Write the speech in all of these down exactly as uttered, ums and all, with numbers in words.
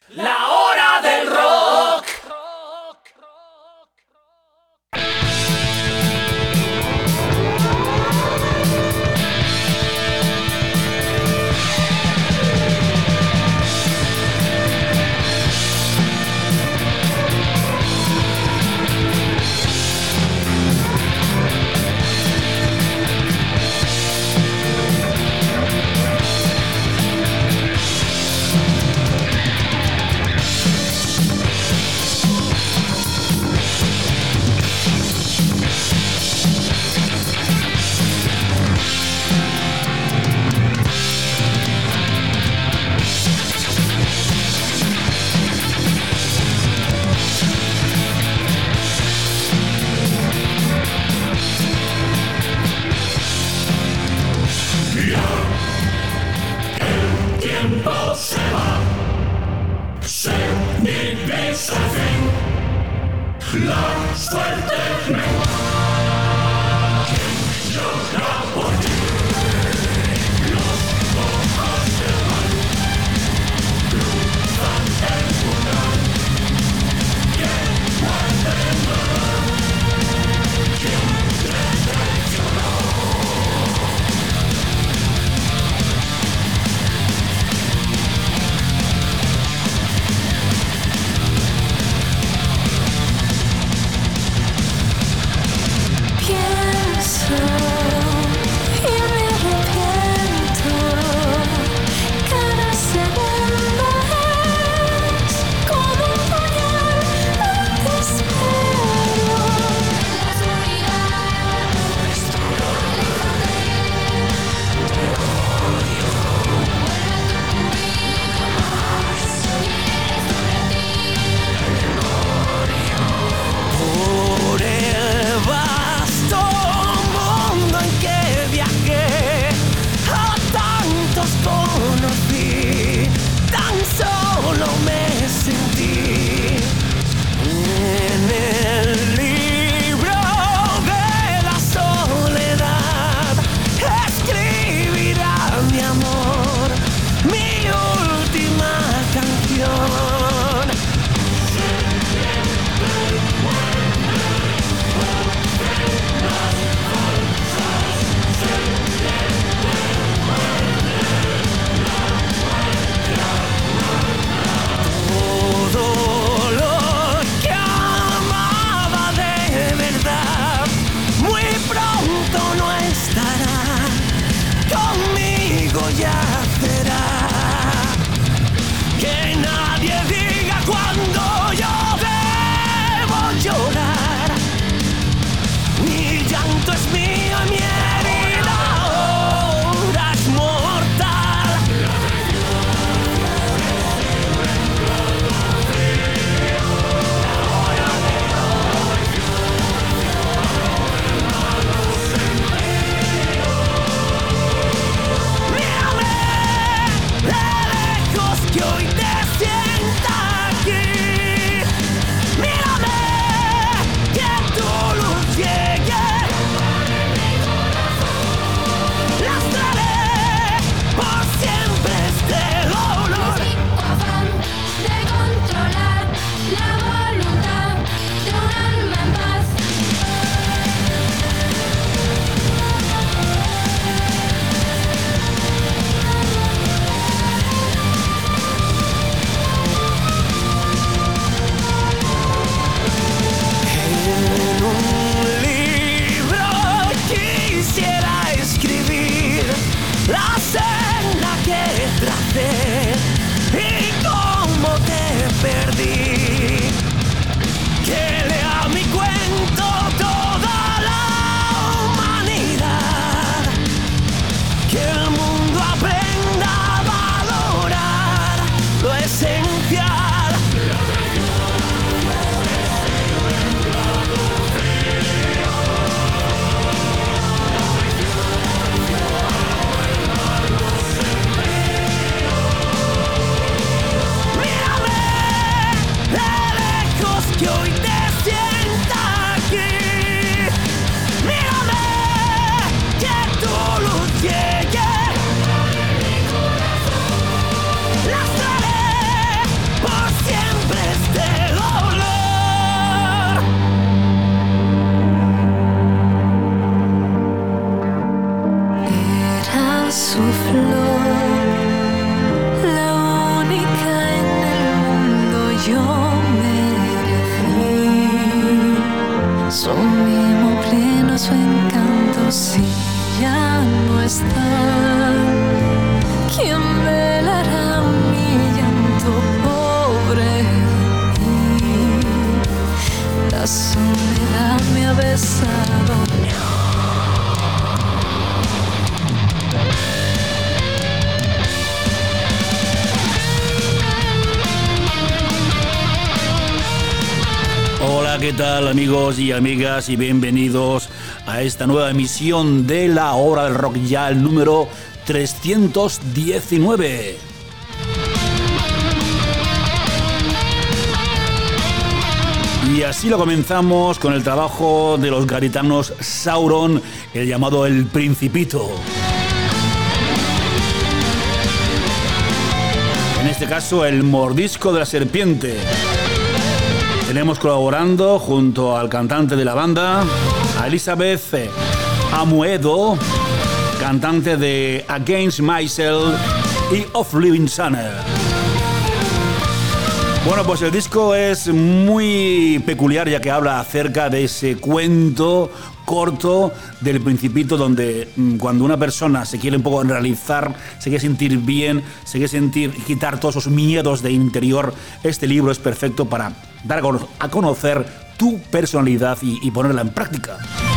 La hora del rock. Hola, ¿qué tal amigos y amigas? Y bienvenidos a esta nueva emisión de la Hora del Rock, ya el número trescientos diecinueve. Y así lo comenzamos con el trabajo de los gaditanos Sauron, el llamado El Principito. En este caso, el mordisco de la serpiente. Tenemos colaborando junto al cantante de la banda, a Elizabeth Amuedo, cantante de Against Myself y Of Living Sinner. Bueno, pues el disco es muy peculiar, ya que habla acerca de ese cuento corto del Principito, donde cuando una persona se quiere un poco realizar, se quiere sentir bien, se quiere sentir quitar todos esos miedos de interior, este libro es perfecto para dar a conocer tu personalidad y, y ponerla en práctica.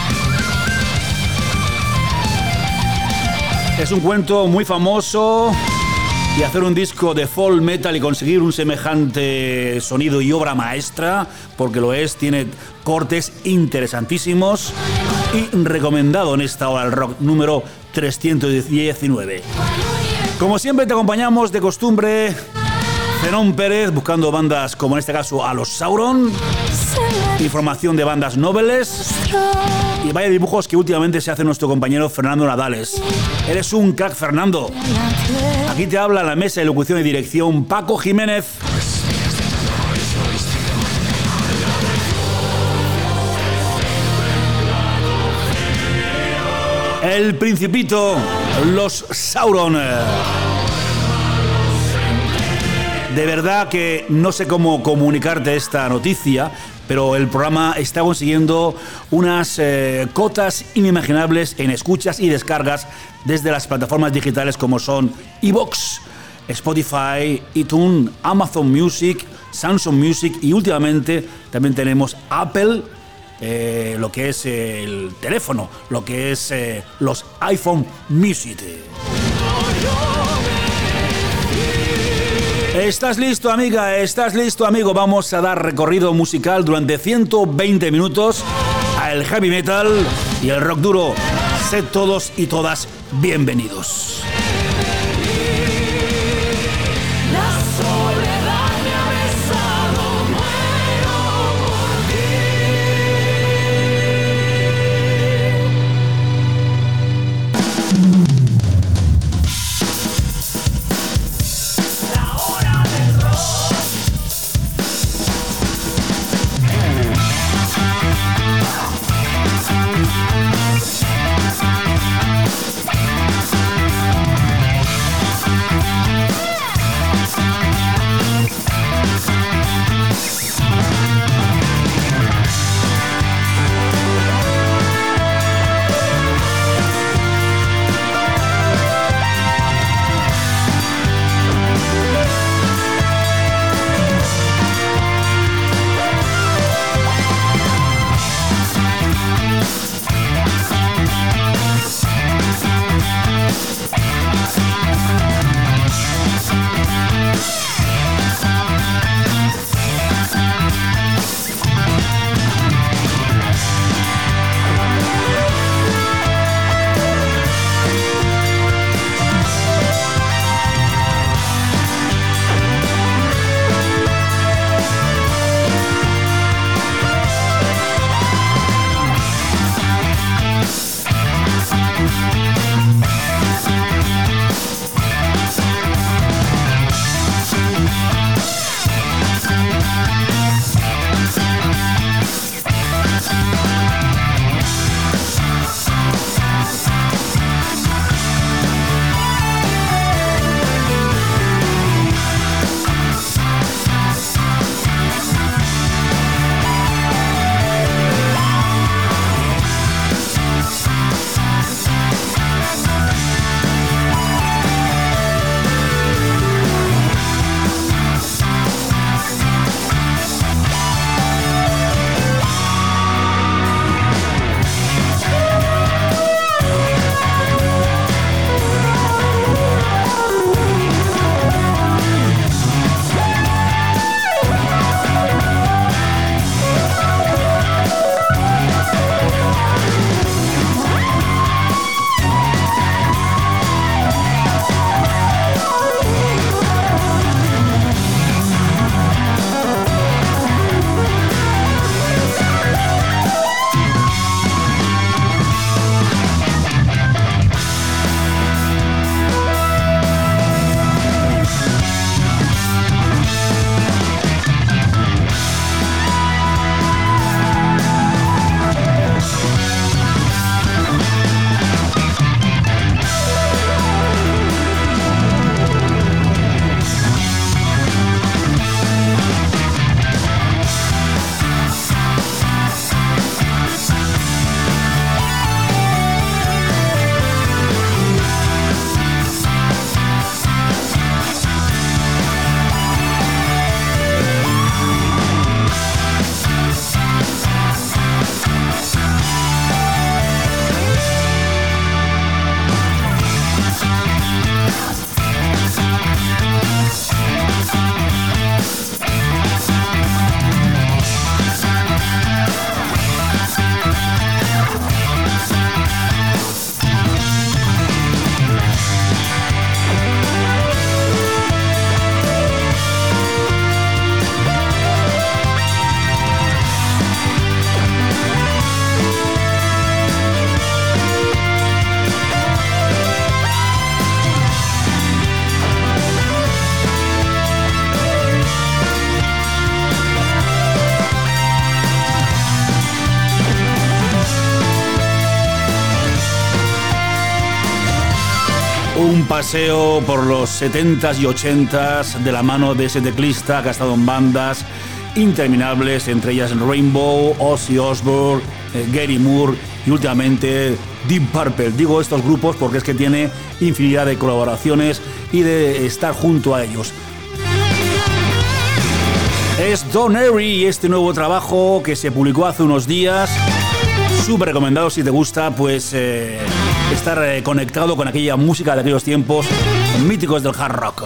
Es un cuento muy famoso. Y hacer un disco de folk metal y conseguir un semejante sonido y obra maestra, porque lo es, tiene cortes interesantísimos y recomendado en esta Hora del Rock número trescientos diecinueve. Como siempre te acompañamos de costumbre, Zenón Pérez, buscando bandas como en este caso a los Sauron, información de bandas nobles y vaya dibujos que últimamente se hace nuestro compañero Fernando Nadales. Eres un crack, Fernando. Aquí te habla la mesa de locución y dirección Paco Jiménez. El Principito, los Sauron. De verdad que no sé cómo comunicarte esta noticia, pero el programa está consiguiendo unas eh, cotas inimaginables en escuchas y descargas desde las plataformas digitales como son iVoox, Spotify, iTunes, Amazon Music, Samsung Music y últimamente también tenemos Apple, eh, lo que es el teléfono, lo que es eh, los iPhone Music. ¿Estás listo, amiga? ¿Estás listo, amigo? Vamos a dar recorrido musical durante ciento veinte minutos al heavy metal y el rock duro. Sed todos y todas bienvenidos. paseo por los setentas y ochentas de la mano de ese teclista que ha estado en bandas interminables, entre ellas Rainbow, Ozzy Osbourne, eh, Gary Moore y últimamente Deep Purple. Digo estos grupos porque es que tiene infinidad de colaboraciones y de estar junto a ellos. Es Don Airey y este nuevo trabajo que se publicó hace unos días. Súper recomendado si te gusta pues eh, estar eh, conectado con aquella música de aquellos tiempos míticos del hard rock.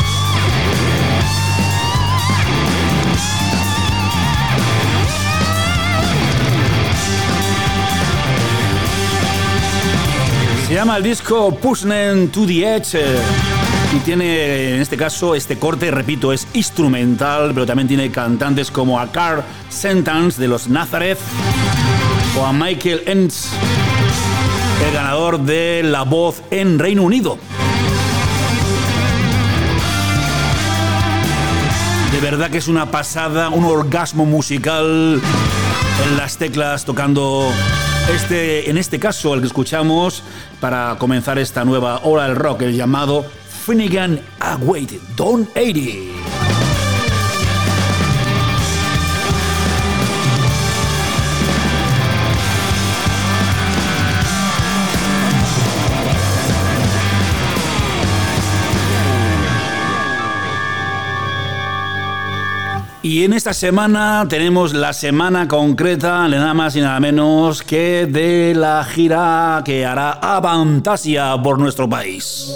Se llama el disco Pushing to the Edge eh, y tiene en este caso este corte, repito, es instrumental, pero también tiene cantantes como a Carl Sentence de los Nazareth o a Michael Entz, el ganador de La Voz en Reino Unido. De verdad que es una pasada, un orgasmo musical en las teclas tocando este, en este caso el que escuchamos para comenzar esta nueva hora del rock, el llamado Finnegan Await, Don Airey. Y en esta semana tenemos la semana concreta, nada más y nada menos que de la gira que hará Avantasia por nuestro país.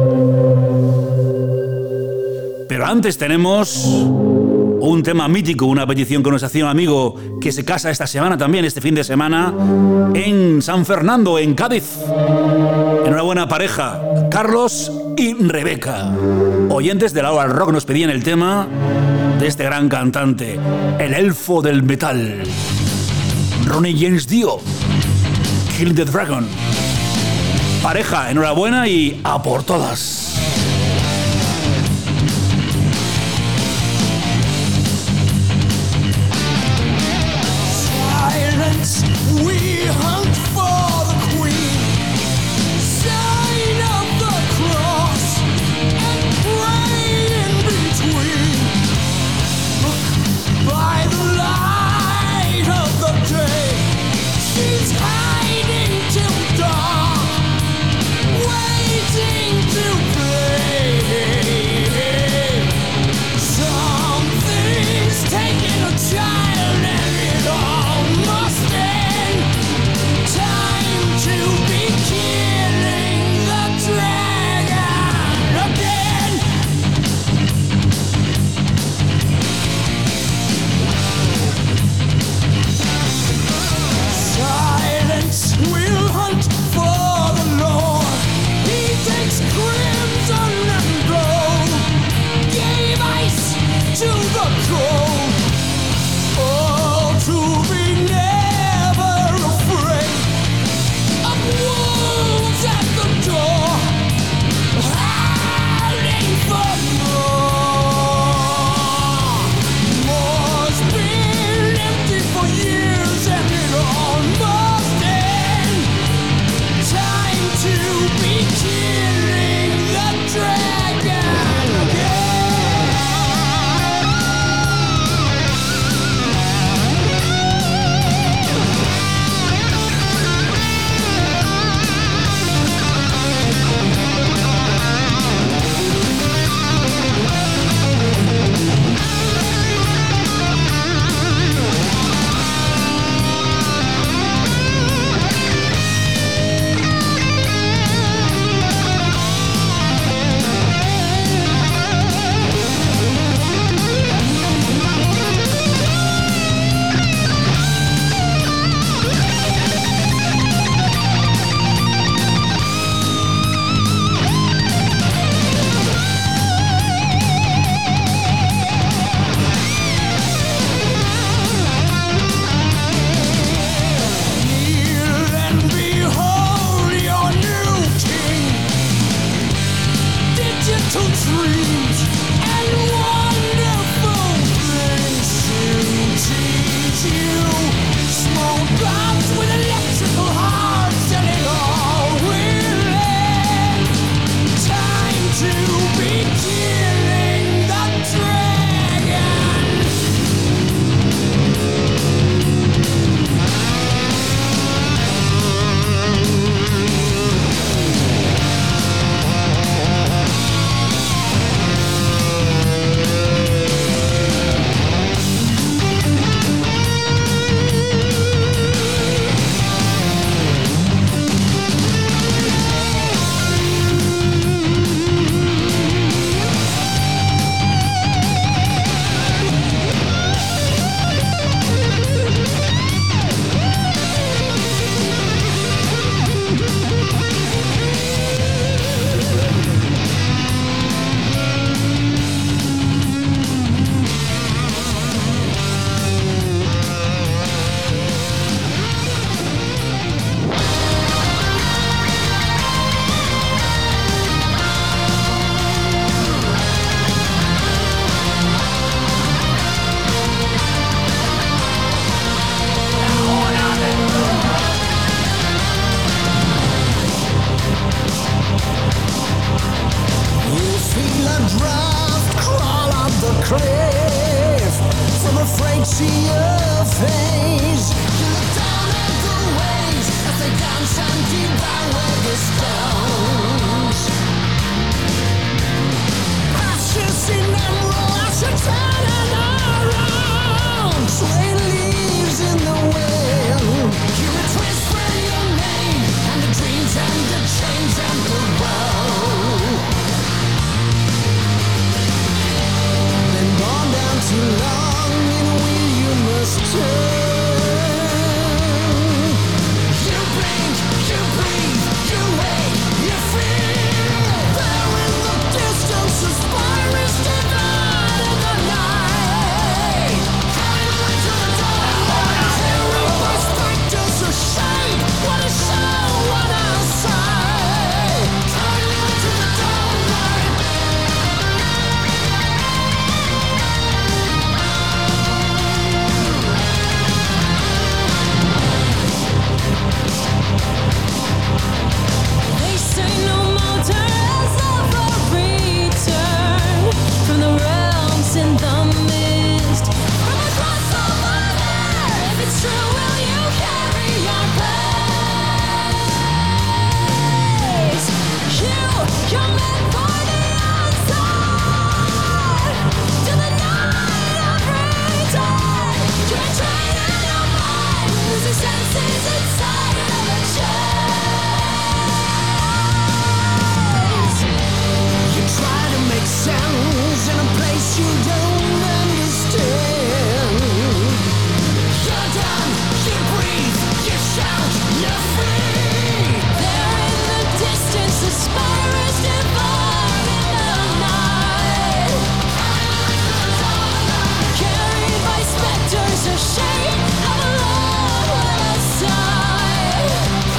Pero antes tenemos un tema mítico, una petición que nos hacía un amigo que se casa esta semana también, este fin de semana, en San Fernando, en Cádiz. Enhorabuena pareja, Carlos y Rebeca. Oyentes de la hora del rock nos pedían el tema de este gran cantante, el elfo del metal, Ronnie James Dio, Kill the Dragon. Pareja, enhorabuena y a por todas. Silence, we hunt for the queen. Sign of the cross and pray in between. By the light of the day, she's hiding till dawn, waiting to play. Something's taking a child and it all must end. Time to be killing the dragon again. Silence, we'll hunt for the Lord. He takes crimson and gold, gave ice to the cold. Oh, to be never afraid of wolves at the door, howling for more. More's been empty for years and it all must end. Time to be killing the dragon again. see your face. You look down at the waves as they dance and devour the stones. Ashes in emerald, ashes turning around. Swaying leaves in the wind. You would whisper your name and the dreams and the chains and the road. Been gone down too long, in a wheel you must turn. You blink, you breathe, you wait, you feel. There in the distance, the spire is divided in the night. Coming into the dawn, zero perspectives of shade. What is show, what outside. Coming into the dawn light. They say no mountains ever return from the realms in the mist. From across the water, if it's true, will you carry your place? You, you're meant for the outside, to the night of return. You're training your mind, losing senses inside of a chase. You try to make sense in a place you don't understand. You're done, you breathe, you shout, you're free. There in the distance, the spire is divided in the night. Carried by specters of shade of a love side.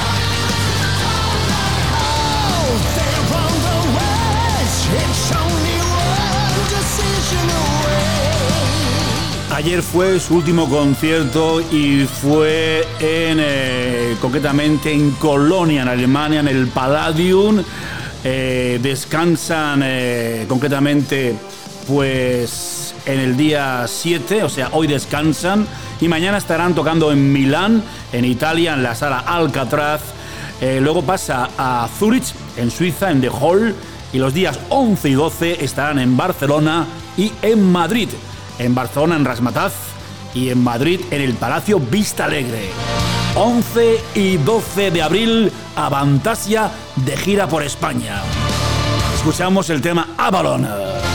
Oh, they're on the wedge. It's only one decision away. Ayer fue su último concierto y fue en, eh, concretamente en Colonia, en Alemania, en el Palladium. Eh, descansan eh, concretamente pues en el día siete, o sea, hoy descansan y mañana estarán tocando en Milán, en Italia, en la sala Alcatraz. Eh, luego pasa a Zurich, en Suiza, en The Hall, y los días once y doce estarán en Barcelona y en Madrid. En Barcelona en Razzmatazz y en Madrid en el Palacio Vista Alegre. once y doce de abril, Avantasia de gira por España. Escuchamos el tema Avalon.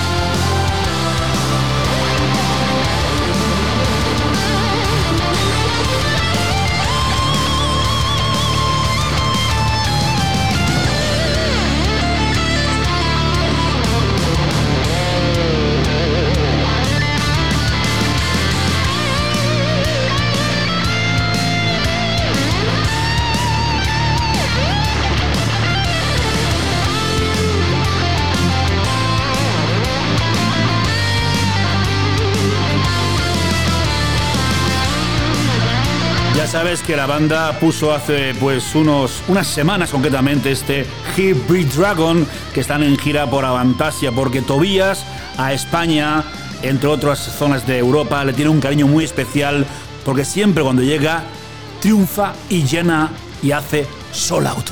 Ya sabes que la banda puso hace pues unos, unas semanas concretamente este Hybrid Dragon, que están en gira por Avantasia, porque Tobías a España, entre otras zonas de Europa, le tiene un cariño muy especial, porque siempre cuando llega triunfa y llena y hace sold out.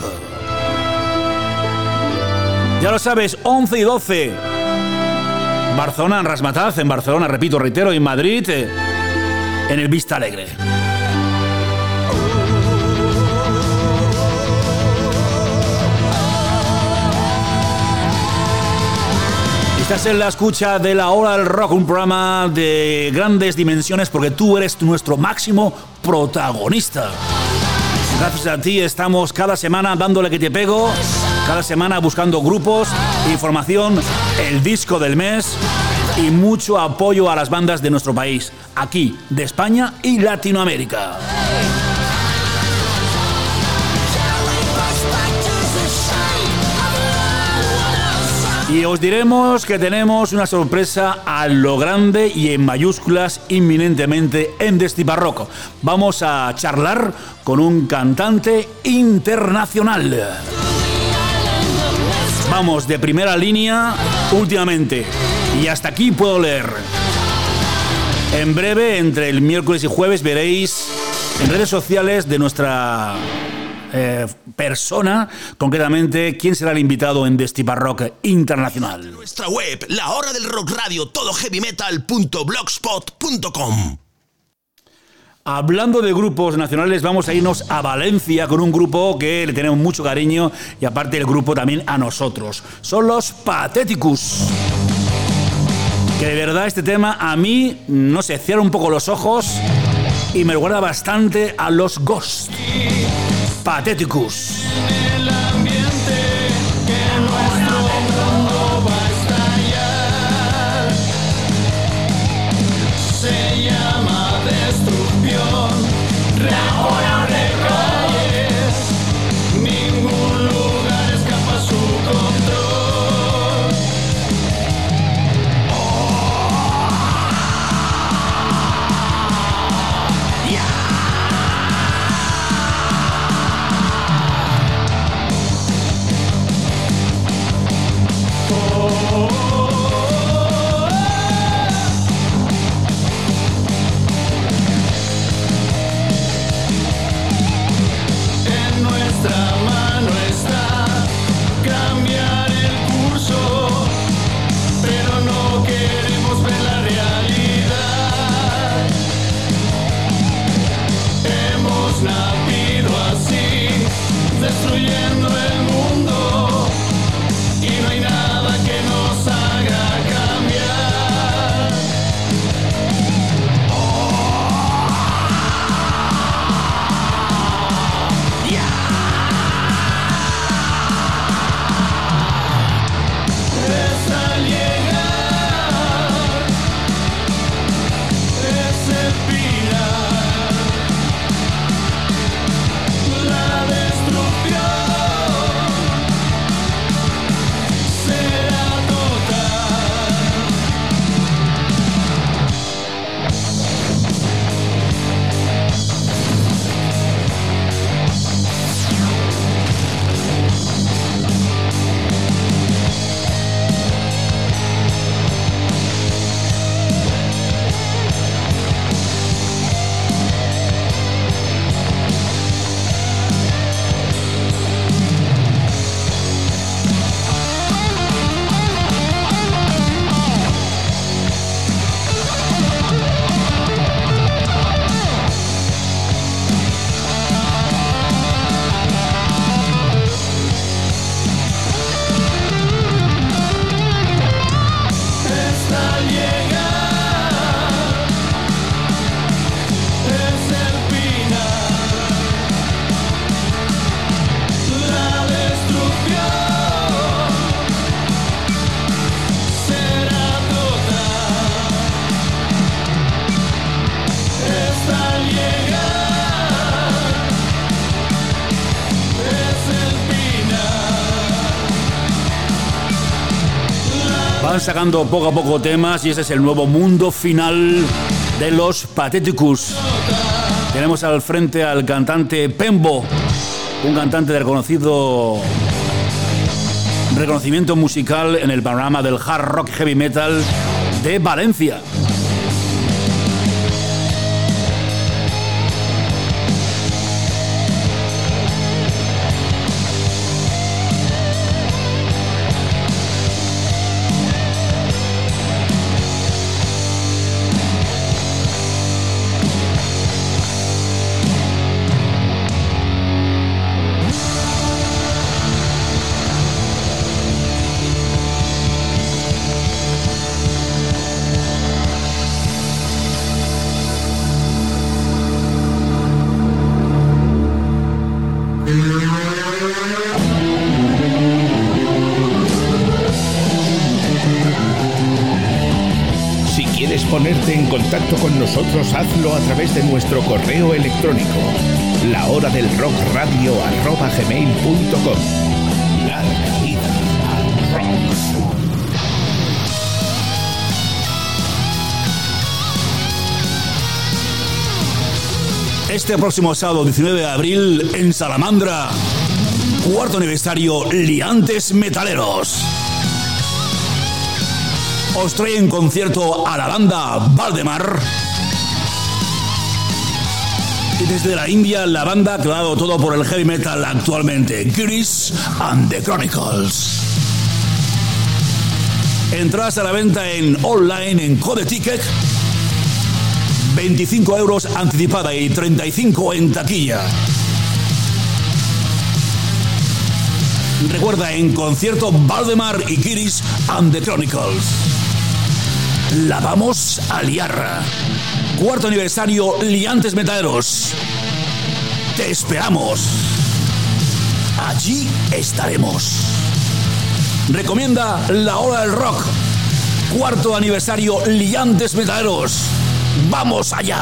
Ya lo sabes, once y doce. Barcelona en Razzmatazz, en Barcelona, repito, reitero, y en Madrid, en el Vista Alegre. Estás en la escucha de La Hora del Rock, un programa de grandes dimensiones porque tú eres nuestro máximo protagonista. Gracias a ti estamos cada semana dándole que te pego, cada semana buscando grupos, información, el disco del mes y mucho apoyo a las bandas de nuestro país, aquí, de España y Latinoamérica. Y os diremos que tenemos una sorpresa a lo grande y en mayúsculas inminentemente en Destiparroco. Vamos a charlar con un cantante internacional. Vamos de primera línea últimamente. Y hasta aquí puedo leer. En breve, entre el miércoles y jueves, veréis en redes sociales de nuestra eh, persona, concretamente, quién será el invitado en Festival Rock Internacional. Nuestra web, La Hora del Rock Radio, todo heavy metal punto blogspot punto com. Hablando de grupos nacionales, vamos a irnos a Valencia con un grupo que le tenemos mucho cariño y aparte el grupo también a nosotros. Son los Patheticus. Que de verdad este tema a mí, no sé, cierra un poco los ojos y me recuerda bastante a los Ghost. Patheticus. Van sacando poco a poco temas y ese es el nuevo mundo final de los Patheticus. Tenemos al frente al cantante Pembo, un cantante de reconocido reconocimiento musical en el panorama del hard rock heavy metal de Valencia. Ponerte en contacto con nosotros, hazlo a través de nuestro correo electrónico, la hora del rock radio arroba gmail punto com. Larga vida al rock. Este próximo sábado diecinueve de abril en Salamandra, cuarto aniversario Liantes Metaleros. os trae en concierto a la banda Valdemar. Y desde la India, la banda que ha dado todo por el heavy metal actualmente, Kiris and the Chronicles. Entradas a la venta en online en Code Ticket. veinticinco euros anticipada y treinta y cinco en taquilla. Recuerda, en concierto Valdemar y Kiris and the Chronicles. La vamos a liar. Cuarto aniversario Liantes Metaleros. Te esperamos. Allí estaremos. Recomienda La Hora del Rock. Cuarto aniversario Liantes Metaleros. ¡Vamos allá!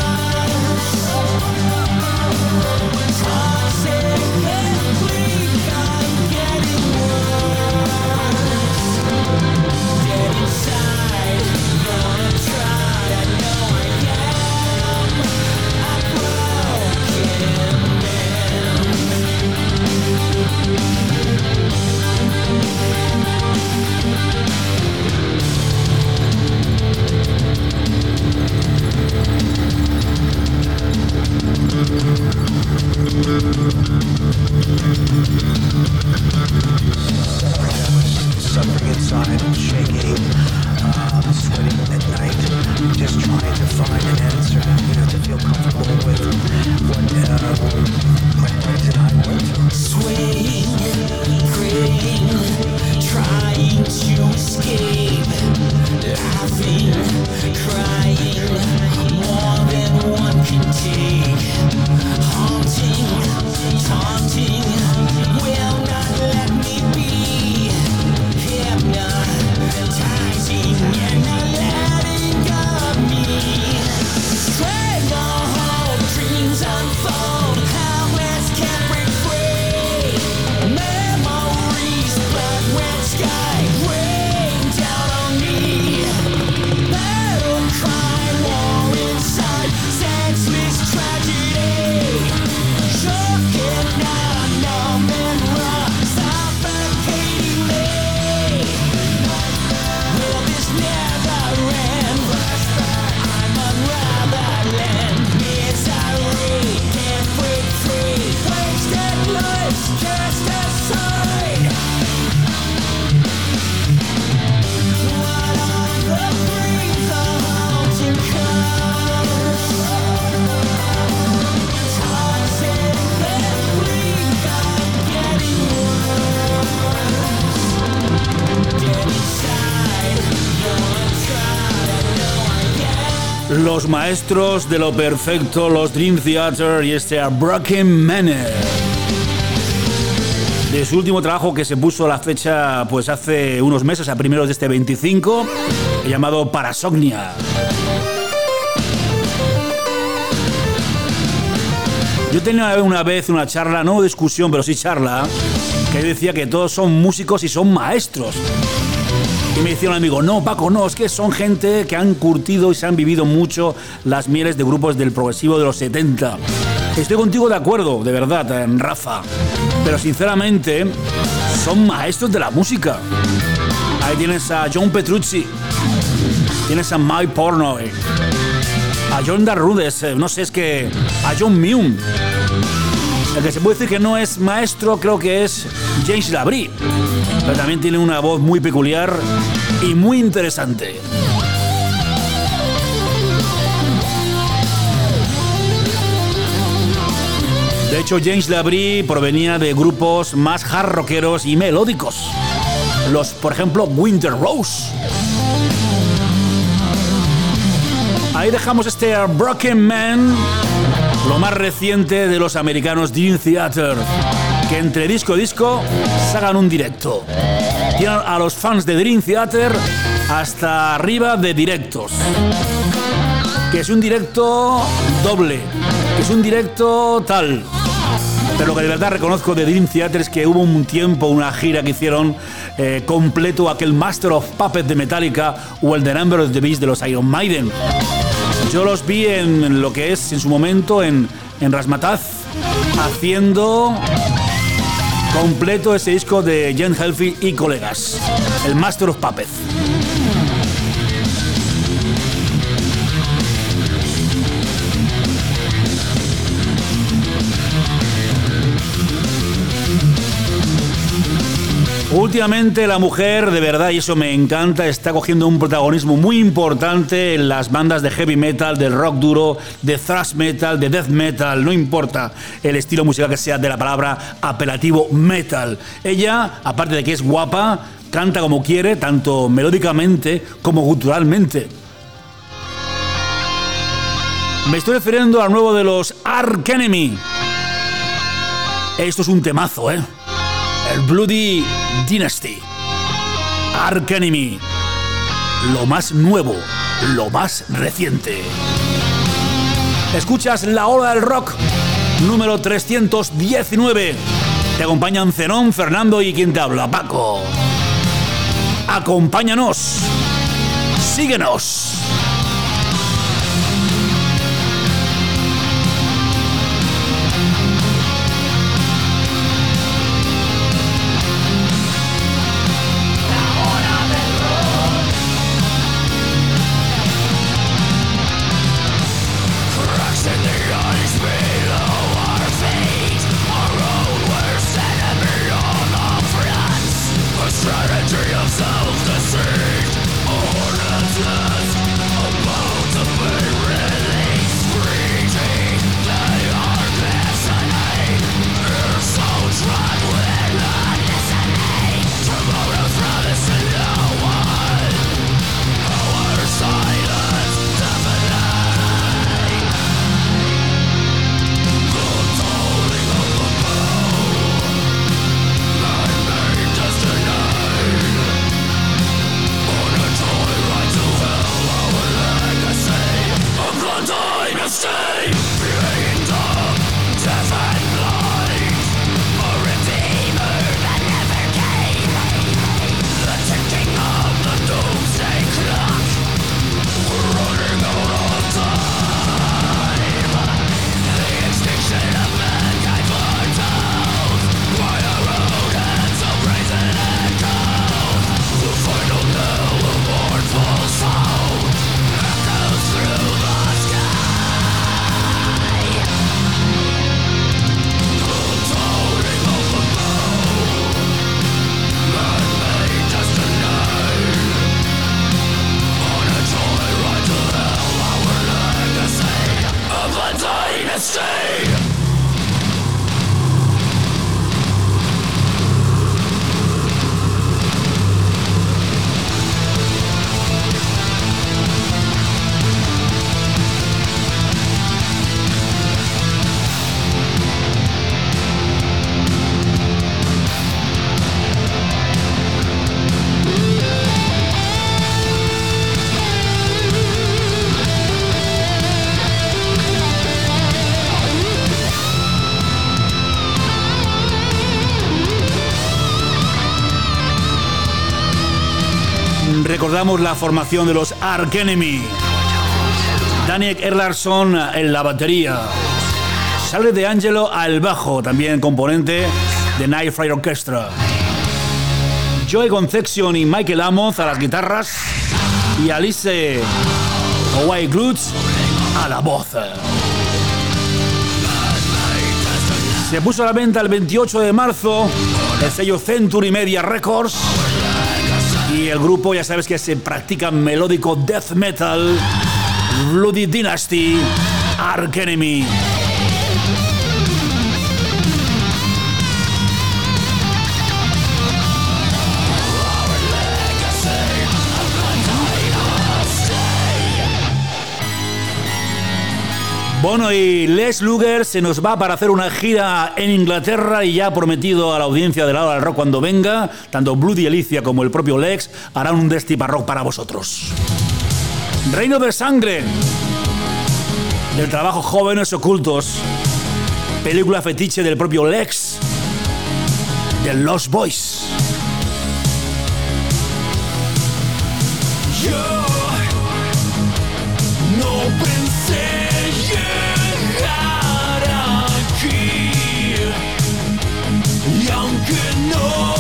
Toxic and bleak. Los maestros de lo perfecto, los Dream Theater y este Broken Manor. De su último trabajo que se puso la fecha pues hace unos meses, a primeros de este veinticinco, llamado Parasognia. Yo tenía una vez una charla, no discusión, pero sí charla, que decía que todos son músicos y son maestros. Y me decía un amigo, no, Paco, no, es que son gente que han curtido y se han vivido mucho las mieles de grupos del progresivo de los setenta. Estoy contigo de acuerdo, de verdad, Rafa. Pero sinceramente, son maestros de la música. Ahí tienes a John Petrucci, tienes a Mike Portnoy, a John Darrudes, no sé, es que a John Myung. El que se puede decir que no es maestro creo que es James Labrie, pero también tiene una voz muy peculiar y muy interesante. De hecho, James Labrie provenía de grupos más hard rockeros y melódicos. Los, por ejemplo, Winter Rose. Ahí dejamos este Broken Man, lo más reciente de los americanos Dream Theater, que entre disco y disco sacan un directo. Tienen a los fans de Dream Theater hasta arriba de directos. Que es un directo doble, que es un directo tal. Pero lo que de verdad reconozco de Dream Theater es que hubo un tiempo, una gira que hicieron eh, completo aquel Master of Puppets de Metallica o el The Number of the Beast de los Iron Maiden. Yo los vi en lo que es en su momento en, en Razzmatazz, haciendo completo ese disco de Jen Helfi y colegas, el Master of Puppets. Últimamente la mujer, de verdad, y eso me encanta, está cogiendo un protagonismo muy importante en las bandas de heavy metal, de rock duro, de thrash metal, de death metal, no importa el estilo musical que sea, de la palabra apelativo metal. Ella, aparte de que es guapa, canta como quiere, tanto melódicamente como guturalmente. Me estoy refiriendo al nuevo de los Arch Enemy. Esto es un temazo, ¿eh? El Bloody Dynasty. Arch Enemy. Lo más nuevo, lo más reciente. Escuchas La Hora del Rock, número trescientos diecinueve. Te acompañan Zenón, Fernando y quien te habla, Paco. Acompáñanos. Síguenos. Strategy of self-deceit, hornet's nest. recordamos la formación de los Arch Enemy. Daniel Erlarsson en la batería. Charlie D'Angelo al bajo, también componente de Night Flight Orchestra. Joey Concepcion y Michael Amos a las guitarras. Y Alice White Glutz a la voz. Se puso a la venta el veintiocho de marzo el sello Century Media Records. Y el grupo, ya sabes que se practica melódico death metal, Bloody Dynasty, Arch Enemy. Bono y Les Luger se nos va para hacer una gira en Inglaterra y ya ha prometido a la audiencia de la hora del rock cuando venga, tanto Bloody Alicia como el propio Lex harán un Destipa Rock para vosotros. Reino de Sangre, del trabajo Jóvenes Ocultos, película fetiche del propio Lex, de Lost Boys. Yo no pensé llegar aquí, y aunque no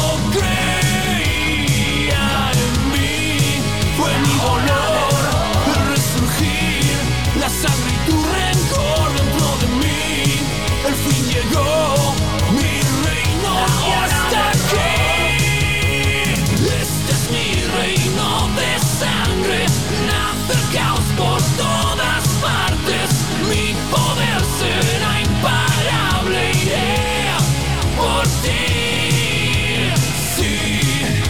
creía en mí, fue mi dolor el resurgir, la sangre y tu rencor dentro de mí. El fin llegó, mi reino hasta aquí. Este es mi reino de sangre, nace el caos por todas partes. Mi poder será imparable, iré por ti. Sí,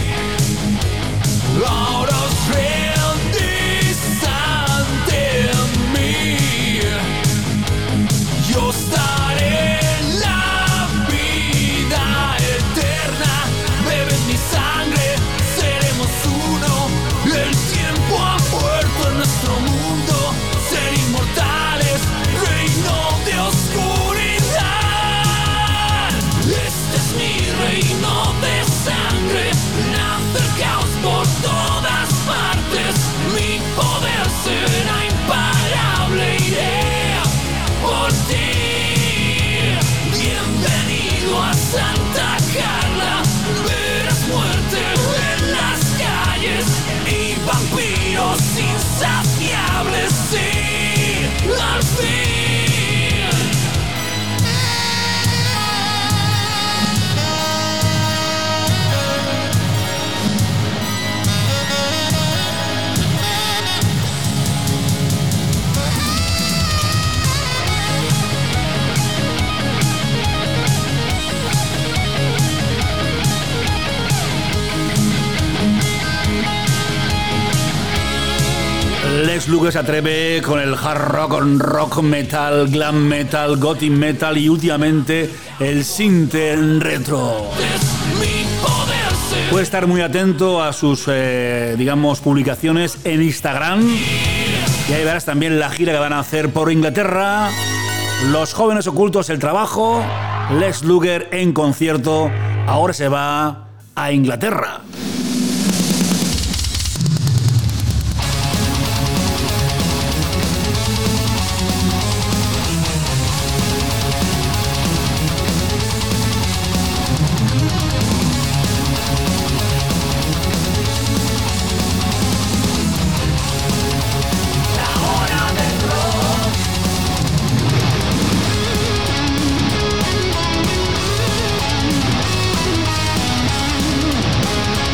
ahora os rendís ante mí. Yo estaré en la vida eterna, bebed mi sangre, seremos uno. El tiempo ha muerto en nuestro mundo, ser inmortales, reino de oscuridad. Este es mi reino de sangre, nace el caos por todas partes. Mi poder será imparable, iré por ti. Bienvenido a Santa Carla, verás muerte en las calles y vampiros insaciables, sí, al fin. Les Luger se atreve con el hard rock, rock metal, glam metal, gothic metal y últimamente el synth retro. Puede estar muy atento a sus, eh, digamos, publicaciones en Instagram. Y ahí verás también la gira que van a hacer por Inglaterra. Los Jóvenes Ocultos, el trabajo. Les Luger en concierto. Ahora se va a Inglaterra. La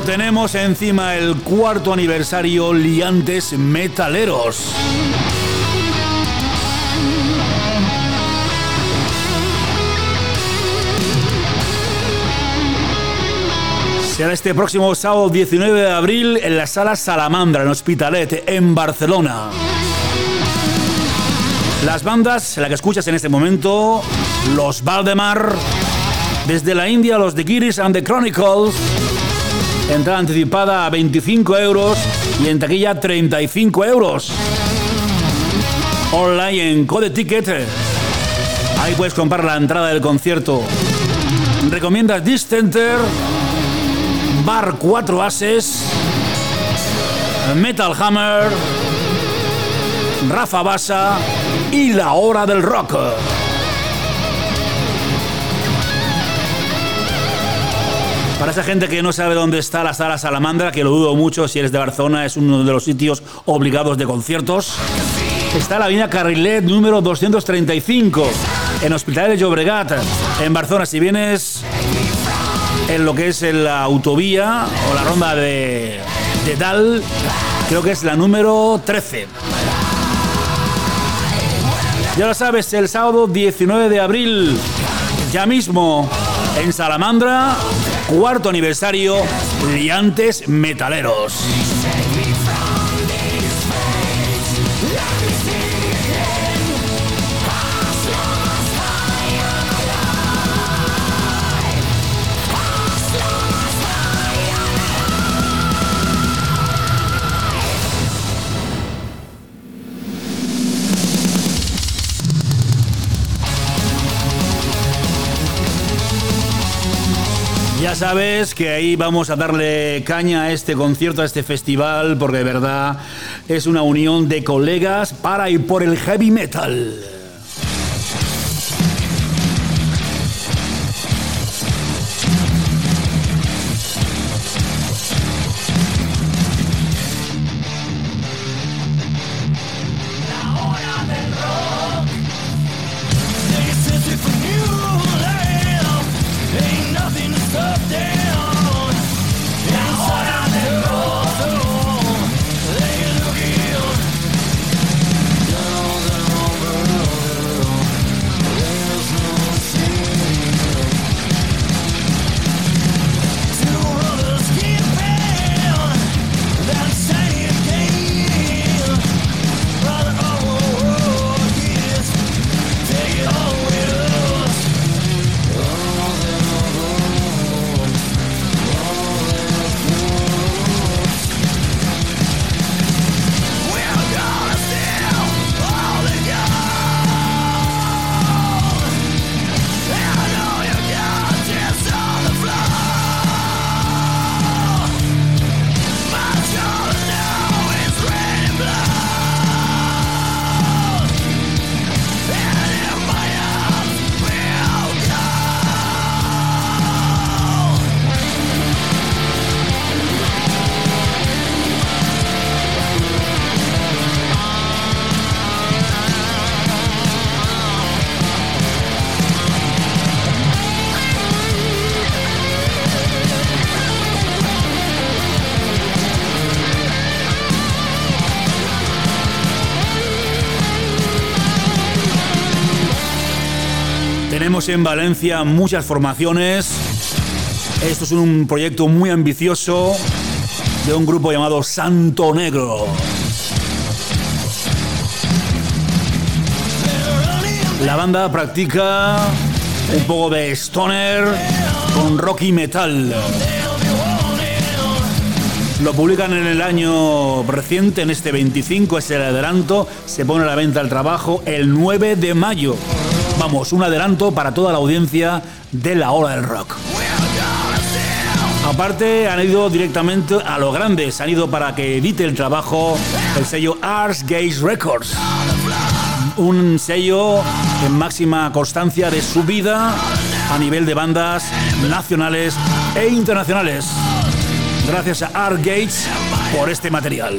Lo tenemos encima, el cuarto aniversario Liantes Metaleros. Será este próximo sábado diecinueve de abril en la Sala Salamandra, en Hospitalet, en Barcelona. Las bandas, la que escuchas en este momento, los Valdemar, desde la India los The Giris and the Chronicles, entrada anticipada a veinticinco euros y en taquilla treinta y cinco euros. Online en Code Ticket, ahí puedes comprar la entrada del concierto. Recomiendas Disc Center, Bar Cuatro Ases, Metal Hammer, Rafa Basa y La Hora del Rock. Para esa gente que no sabe dónde está la Sala Salamandra, que lo dudo mucho, si eres de Barcelona es uno de los sitios obligados de conciertos, está la avenida Carrilet número doscientos treinta y cinco, en Hospitalet de Llobregat, en Barcelona. Si vienes en lo que es la autovía o la ronda de, de Dal, creo que es la número trece. Ya lo sabes, el sábado diecinueve de abril, ya mismo en Salamandra, cuarto aniversario Liantes Metaleros. Ya sabes que ahí vamos a darle caña a este concierto, a este festival, porque de verdad es una unión de colegas para y por el heavy metal. Tenemos en Valencia muchas formaciones. Esto es un proyecto muy ambicioso de un grupo llamado Santo Negro. La banda practica un poco de stoner con rock y metal. Lo publican en el año reciente, en este veinticinco, es el adelanto. Se pone a la venta el trabajo el nueve de mayo. Vamos, un adelanto para toda la audiencia de La Hora del Rock. Aparte, han ido directamente a lo grande. Se han ido para que edite el trabajo el sello Ars Gaze Records. Un sello en máxima constancia de su vida a nivel de bandas nacionales e internacionales. Gracias a Art Gates por este material.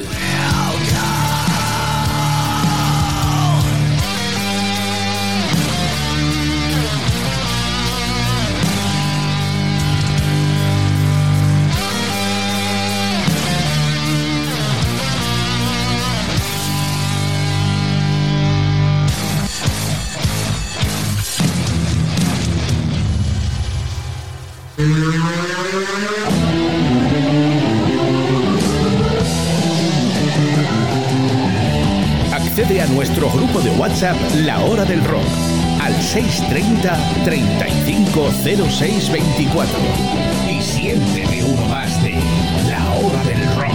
Accede a nuestro grupo de WhatsApp La Hora del Rock al seis treinta, treinta y cinco, cero seis veinticuatro y siéntete uno más de La Hora del Rock.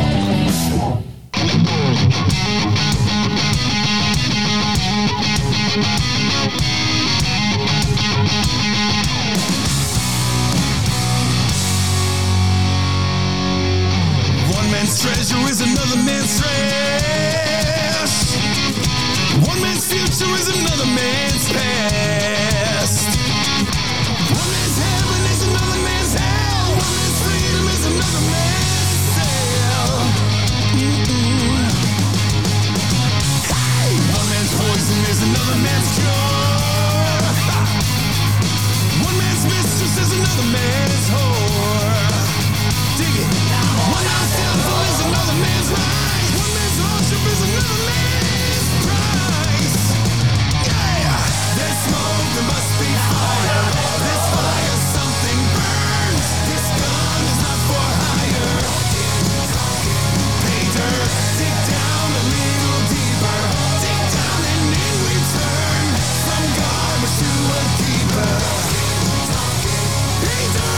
One man's treasure is another man's trash. One man's future is another man's past. One man's heaven is another man's hell. One man's freedom is another man's hell. Mm-mm. Hey! One man's poison is another man's cure. One man's mistress is another man's whore. Dig it. One man's devil is another man's right. One man's lordship is another man's price. Yeah, there's smoke, there must be fire. This fire, something burns. This gun is not for hire. Painter, dig down a little deeper. Dig down and in return, from garbage to a keeper. Painter.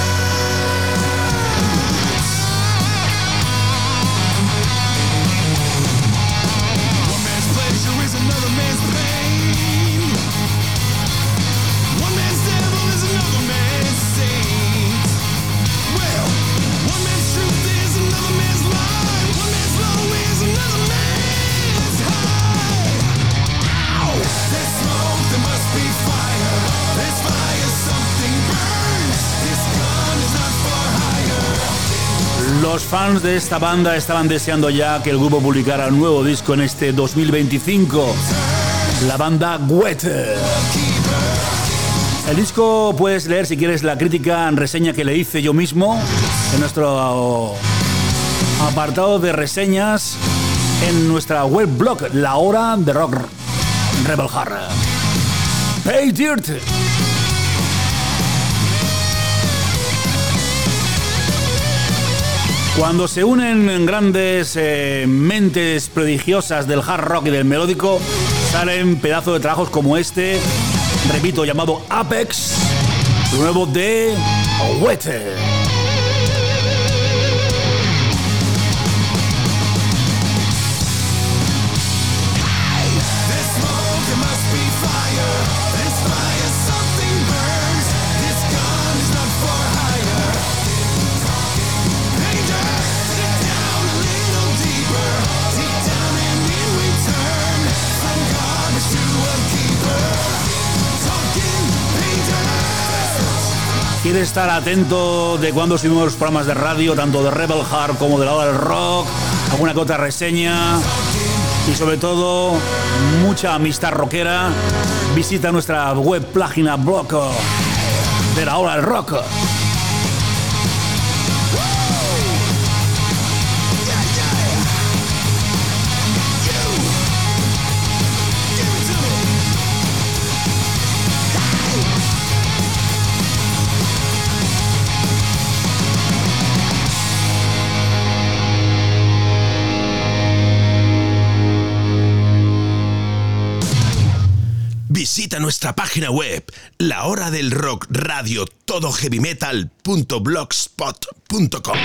Is another man's pain. One man's devil is another man's saint. Well, one man's truth is another man's lie. One man's low is another man's high. Ow! There's smoke, there must be fire. There's fire, something burns. This gun is not for hire. Los fans de esta banda estaban deseando ya que el grupo publicara un nuevo disco en este dos mil veinticinco. La banda Wet. El disco puedes leer si quieres la crítica en reseña que le hice yo mismo en nuestro apartado de reseñas en nuestra web blog La Hora de Rock Rebel Heart. Pay Dirt. Cuando se unen grandes eh, mentes prodigiosas del hard rock y del melódico, salen pedazos de trabajos como este, repito, llamado Apex, nuevo de Wet. ¿Quieres estar atento de cuando subimos los programas de radio, tanto de Rebel Heart como de la Hora del Rock? Alguna que otra reseña y sobre todo mucha amistad rockera. Visita nuestra web página blog de la Hora del Rock. Visita nuestra página web, La Hora del Rock Radio Todo Heavy Metal punto blogspot punto com.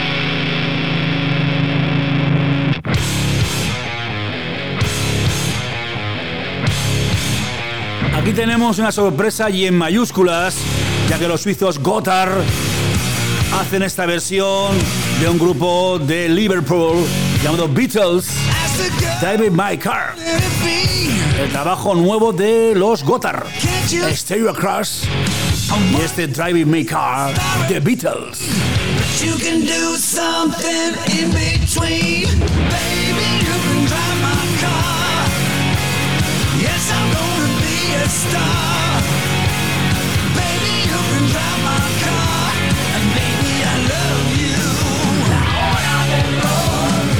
Aquí tenemos una sorpresa y en mayúsculas, ya que los suizos Gotthard hacen esta versión de un grupo de Liverpool llamado Beatles, Drive My Car. El trabajo nuevo de los Gotthard, Stereo Crush y este Drive My Car de Beatles. You can do something in between. Baby, you can drive my car. Yes, I'm gonna be a star. Baby, you can drive my car. And baby, I love you. Ahora del rock.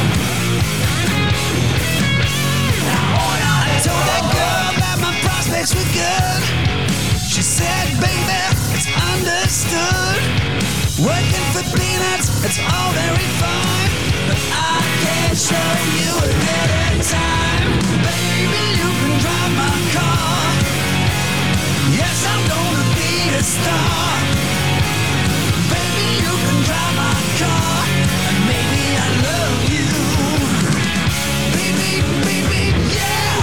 I told that girl that my prospects good. She said, baby, it's understood. Working for peanuts, it's all very fine, but I can't show you a little time. Baby, you can drive my car. Yes, I'm gonna be a star. Baby, you can drive my car, and maybe I love you. Baby, baby, yeah.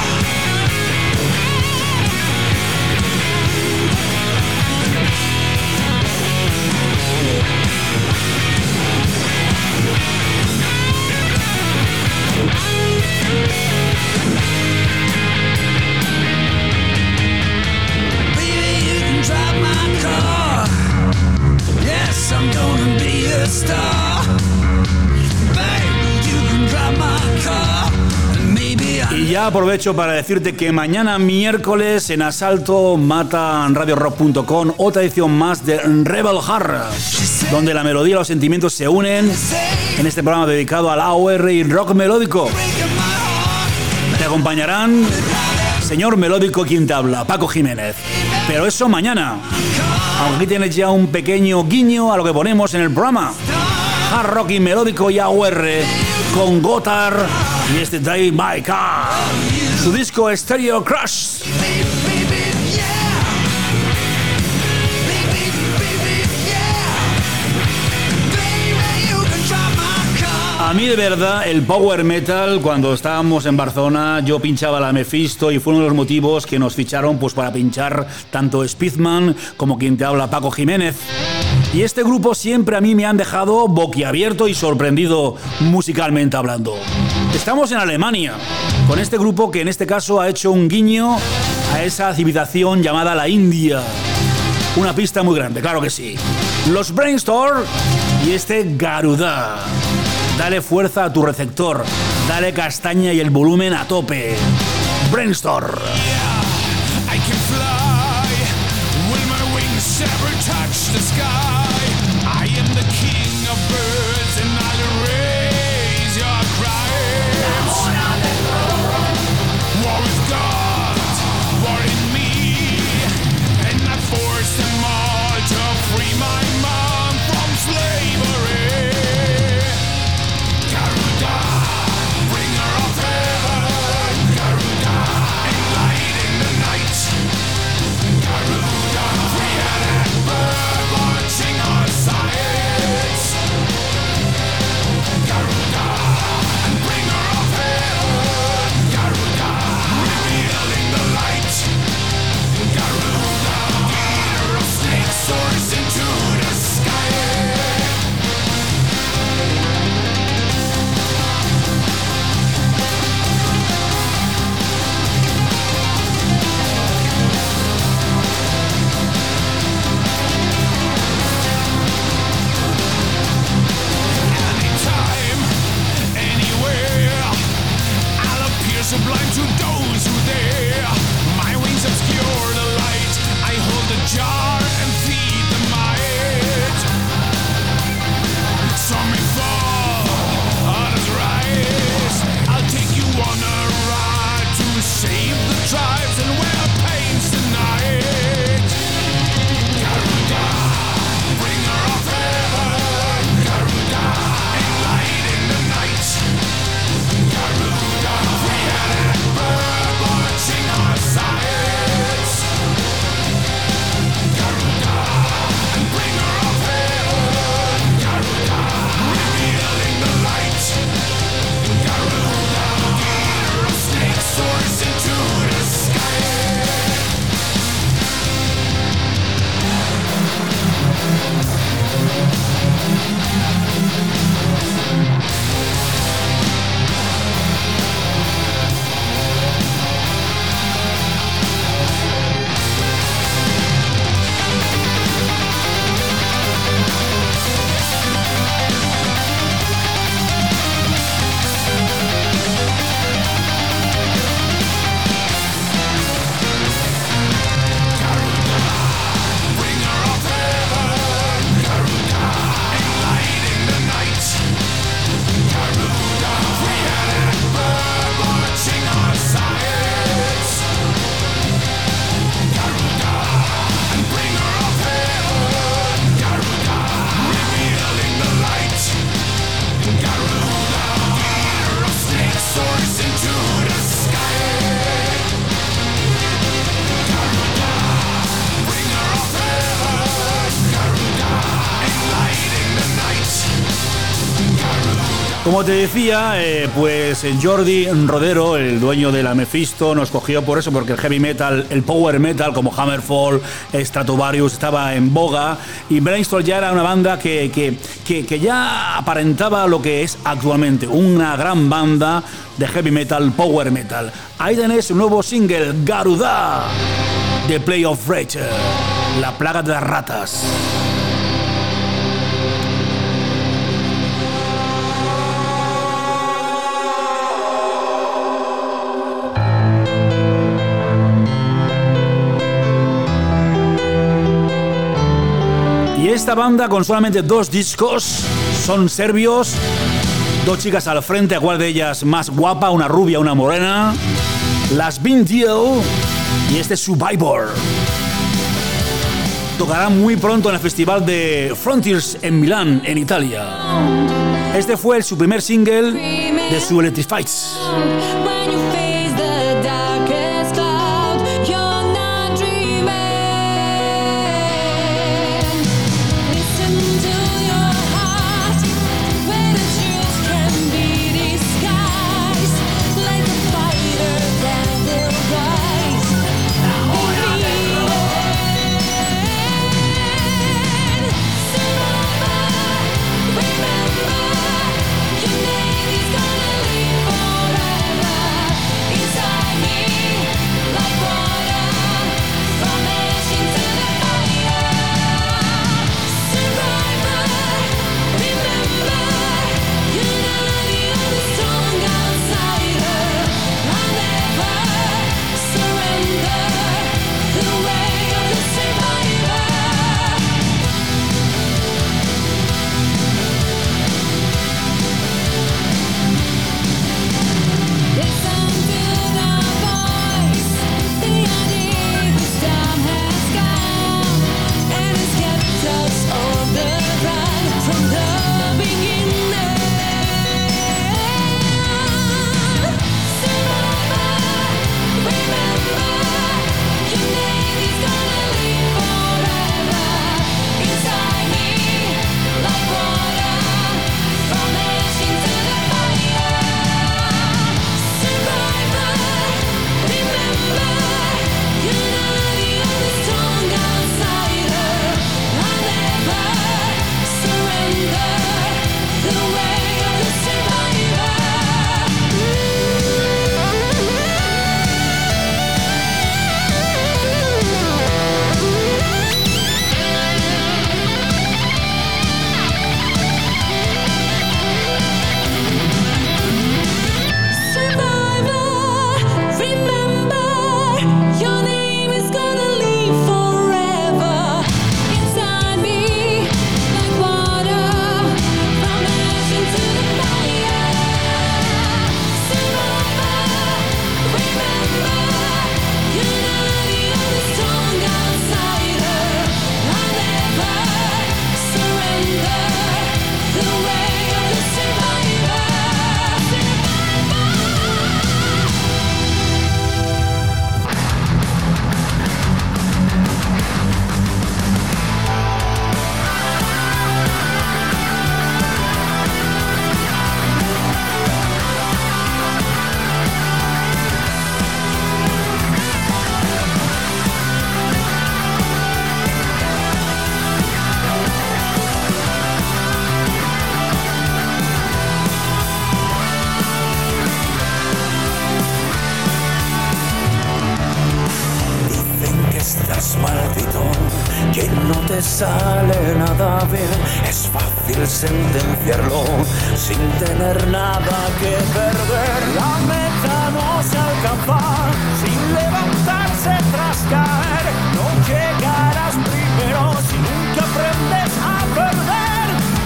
Baby, you can drive my car. Yes, I'm gonna be a star. Baby, you can drive my car. And maybe I Y ya aprovecho para decirte que mañana miércoles en Asalto matan radio rock punto com, otra edición más de Rebel Heart, donde la melodía y los sentimientos se unen en este programa dedicado al A O R y rock melódico. Te acompañarán señor melódico quien te habla, Paco Jiménez. Pero eso mañana. Aunque aquí tienes ya un pequeño guiño a lo que ponemos en el programa. Hard rock y melódico y A O R con Gotthard y este Drive My Car. Su disco Stereo Crush. A mí de verdad el power metal, cuando estábamos en Barcelona, yo pinchaba la Mephisto y fue uno de los motivos que nos ficharon pues para pinchar tanto Speedman como quien te habla, Paco Jiménez. Y este grupo siempre a mí me han dejado boquiabierto y sorprendido musicalmente hablando. Estamos en Alemania, con este grupo que en este caso ha hecho un guiño a esa civilización llamada la India. Una pista muy grande, claro que sí. Los Brainstorm y este Garuda. Dale fuerza a tu receptor, dale castaña y el volumen a tope. Brainstorm. I can fly. Will my wings ever touch the sky? I am the king of birds and I'll raise your cries. War with God, war in me, and I force them all to free my mom from slavery. Garuda, bringer of heaven, Garuda, enlightening the night. Garuda, three-headed bird, marching on sides. Como te decía, eh, pues Jordi Rodero, el dueño de la Mephisto, nos cogió por eso, porque el heavy metal, el power metal como Hammerfall, Stratovarius estaba en boga, y Brainstorm ya era una banda que, que, que, que ya aparentaba lo que es actualmente, una gran banda de heavy metal, power metal. Ahí tenés un nuevo single, Garuda, The Play of Rage, la plaga de las ratas. Y esta banda, con solamente dos discos, son serbios, dos chicas al frente, a cuál de ellas más guapa, una rubia, una morena, Las Vintiel y este Survivor. Tocarán muy pronto en el festival de Frontiers en Milán, en Italia. Este fue su primer single de su Electrifies. Sale nada bien, es fácil sentenciarlo sin tener nada que perder. La meta no se alcanza sin levantarse tras caer. No llegarás primero si nunca aprendes a perder.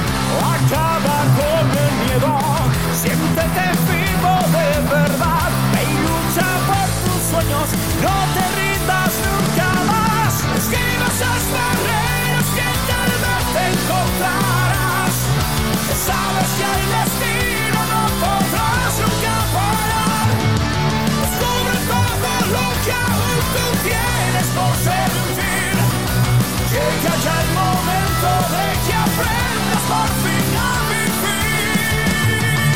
Acaba con el miedo, siéntete vivo de verdad. Ve y lucha por tus sueños, no te rindas nunca más. Esquiva esas barreras que tal vez te encontrarás. Sabes que hay destino, no podrás nunca parar. Descubre todo lo que aún tú tienes por sentir. Llega ya el momento de que aprendas por fin a vivir.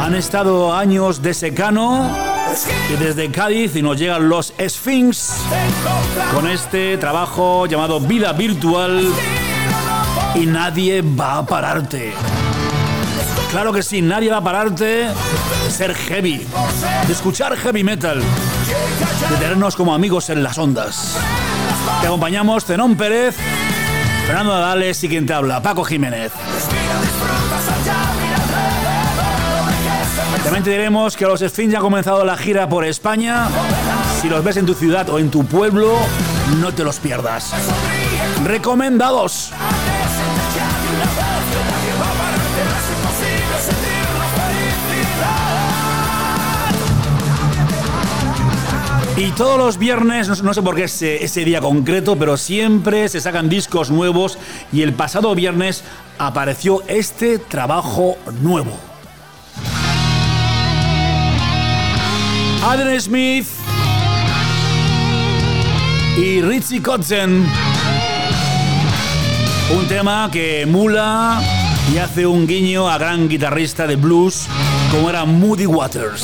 Han estado años de secano y desde Cádiz y nos llegan los Sphinx con este trabajo llamado Vida Virtual y nadie va a pararte. Claro que sí, nadie va a pararte de ser heavy, de escuchar heavy metal, de tenernos como amigos en las ondas. Te acompañamos Zenón Pérez, Fernando Nadales y quien te habla, Paco Jiménez. También te diremos que los Sphinx ya han comenzado la gira por España. Si los ves en tu ciudad o en tu pueblo, no te los pierdas. Recomendados. Y todos los viernes, no, no sé por qué ese, ese día concreto, pero siempre se sacan discos nuevos y el pasado viernes apareció este trabajo nuevo. Adrian Smith y Richie Kotzen. Un tema que emula y hace un guiño a gran guitarrista de blues como era Muddy Waters.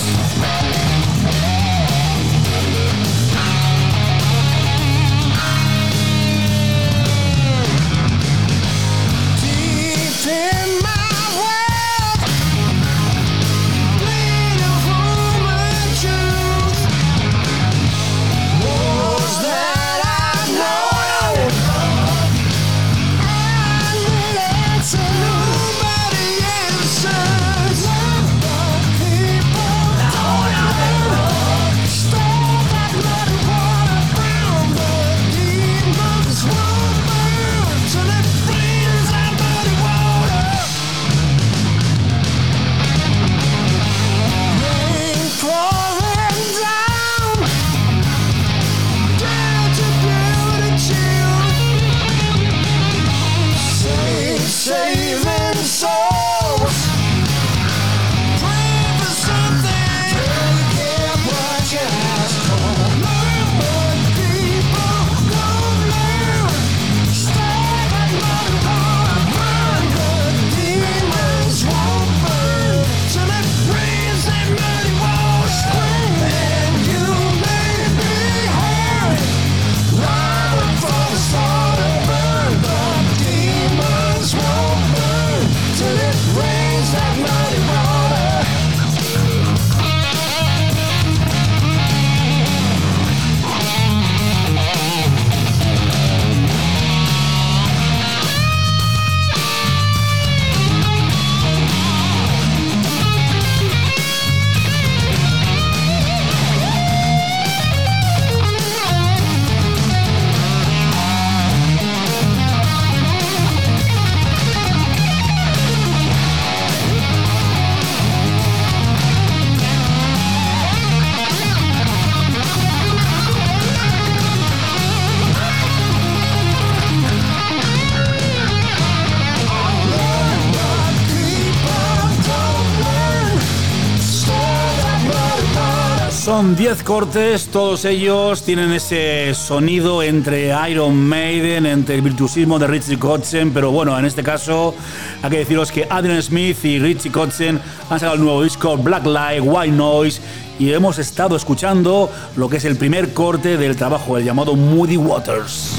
Son diez cortes, todos ellos tienen ese sonido entre Iron Maiden, entre el virtuosismo de Richie Kotzen, pero bueno, en este caso hay que deciros que Adrian Smith y Richie Kotzen han sacado el nuevo disco Black Light, White Noise y hemos estado escuchando lo que es el primer corte del trabajo, el llamado Muddy Waters.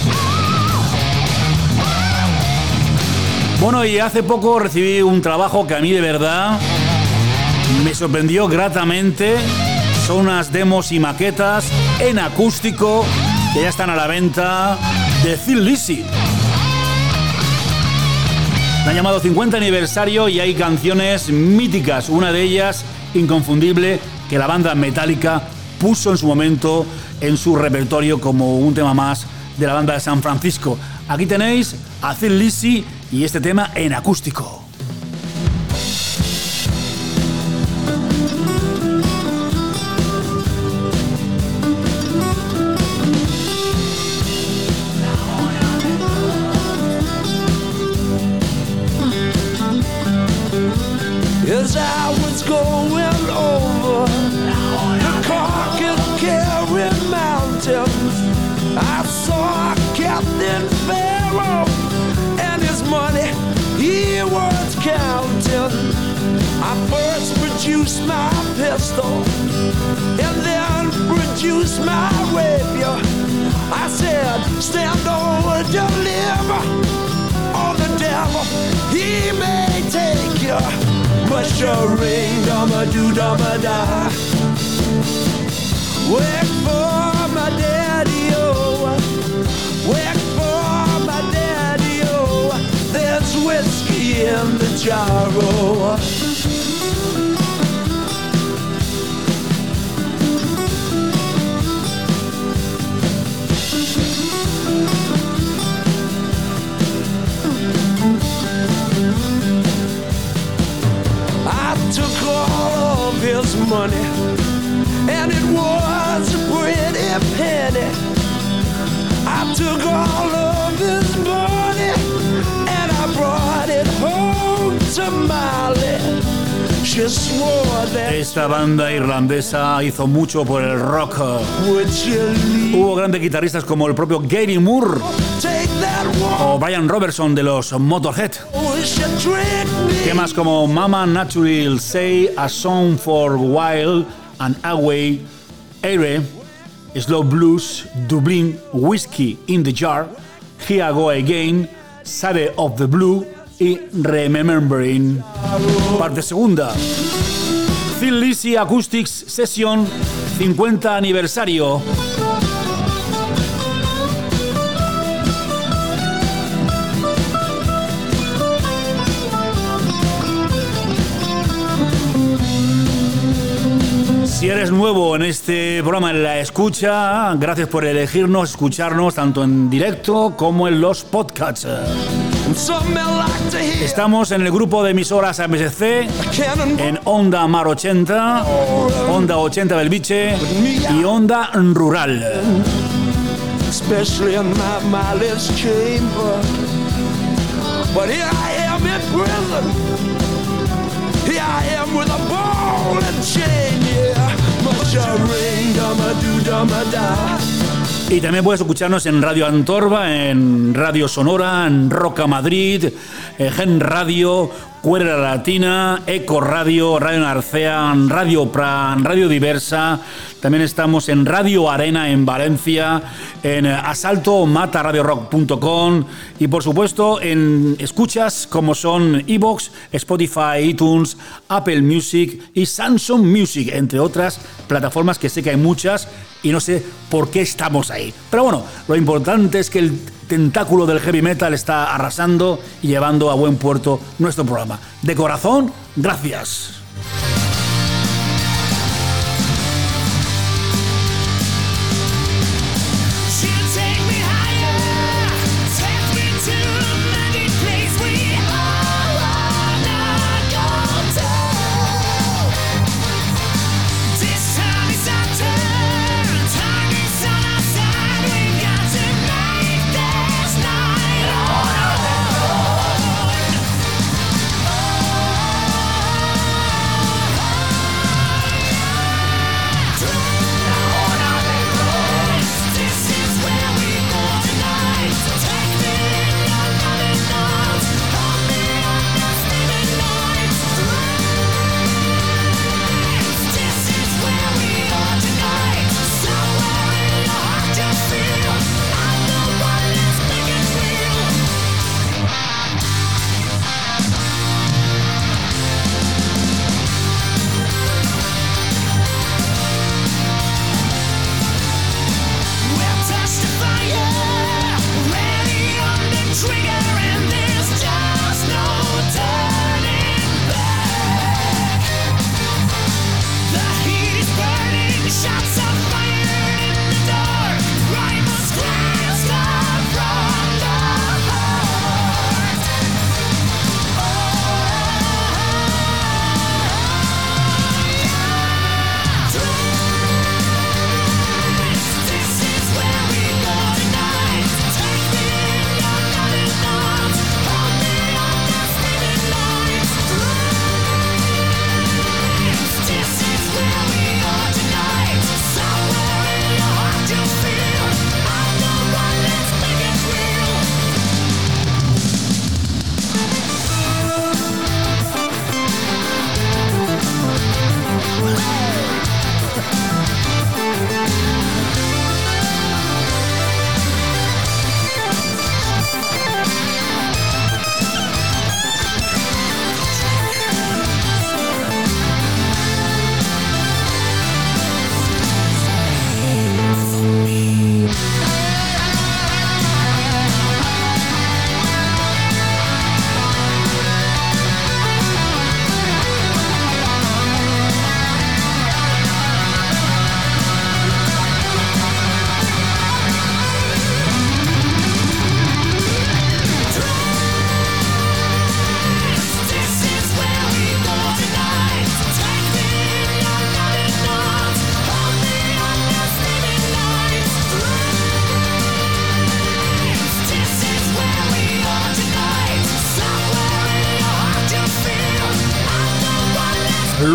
Bueno, y hace poco recibí un trabajo que a mí de verdad me sorprendió gratamente. Son unas demos y maquetas en acústico que ya están a la venta de Thin Lizzy. La han llamado cincuenta aniversario y hay canciones míticas. Una de ellas, inconfundible, que la banda Metallica puso en su momento en su repertorio como un tema más de la banda de San Francisco. Aquí tenéis a Thin Lizzy y este tema en acústico. As I was going over the Carcass-Carry Mountains, I saw Captain Pharaoh and his money he was counting. I first produce my pistol and then produce my rapier. I said, stand over, deliver on the devil. He may take you, but your ring, dumma do, dumma die. Work for my daddy, oh. Work for my daddy, oh. There's whiskey in the jar, oh. Took all of his money, and it was a pretty penny. I took all of his money, and I brought it home to Molly. She swore that esta banda irlandesa hizo mucho por el rock. would you leave, Hubo grandes guitarristas como el propio Gary Moore take that o walk, Brian Robertson de los Motorhead. wish you drink me. Temas como Mama Natural Say, A Song for Wild and Away, Aire, Slow Blues, Dublin, Whiskey in the Jar, Here I Go Again, Sade of the Blue y Remembering. Parte segunda. Thin Lizzy Acoustics Session cincuenta aniversario. Si eres nuevo en este programa, en la escucha, gracias por elegirnos, escucharnos tanto en directo como en los podcasts. Some men like to hear Estamos en el grupo de emisoras A M S C, cannon en Onda Mar ochenta, Onda ochenta Belviche y Onda Rural. especially in my Molly's chamber. But here I am in prison. Here I am with a ball and chain, yeah. Much a ring, dumma do, dumma die. Y también puedes escucharnos en Radio Antorba, en Radio Sonora, en Roca Madrid, eh, Gen Radio, Cuerda Latina, Eco Radio, Radio Narcea, Radio Pran, Radio Diversa. También estamos en Radio Arena en Valencia, en asalto mata radio rock punto com y por supuesto en escuchas como son iVoox, Spotify, iTunes, Apple Music y Samsung Music, entre otras plataformas que sé que hay muchas y no sé por qué estamos ahí. Pero bueno, lo importante es que el tentáculo del heavy metal está arrasando y llevando a buen puerto nuestro programa. De corazón, gracias.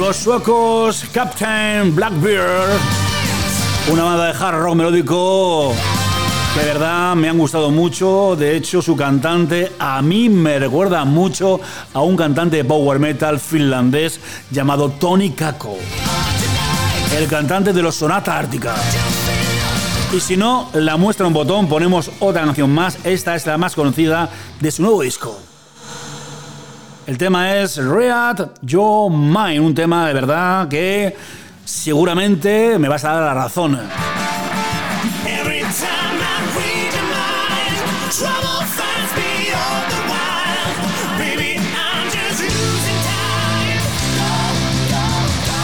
Los suecos Captain Blackbeard, una banda de hard rock melódico que de verdad me han gustado mucho. De hecho, su cantante a mí me recuerda mucho a un cantante de power metal finlandés llamado Tony Kakko, el cantante de los Sonata Ártica. Y si no, la muestra un botón, ponemos otra canción más. Esta es la más conocida de su nuevo disco. El tema es Read Your Mind, un tema de verdad que seguramente me vas a dar la razón. Every time I read your mind, trouble finds me all the while. Baby, I'm just losing time. Go, go, go.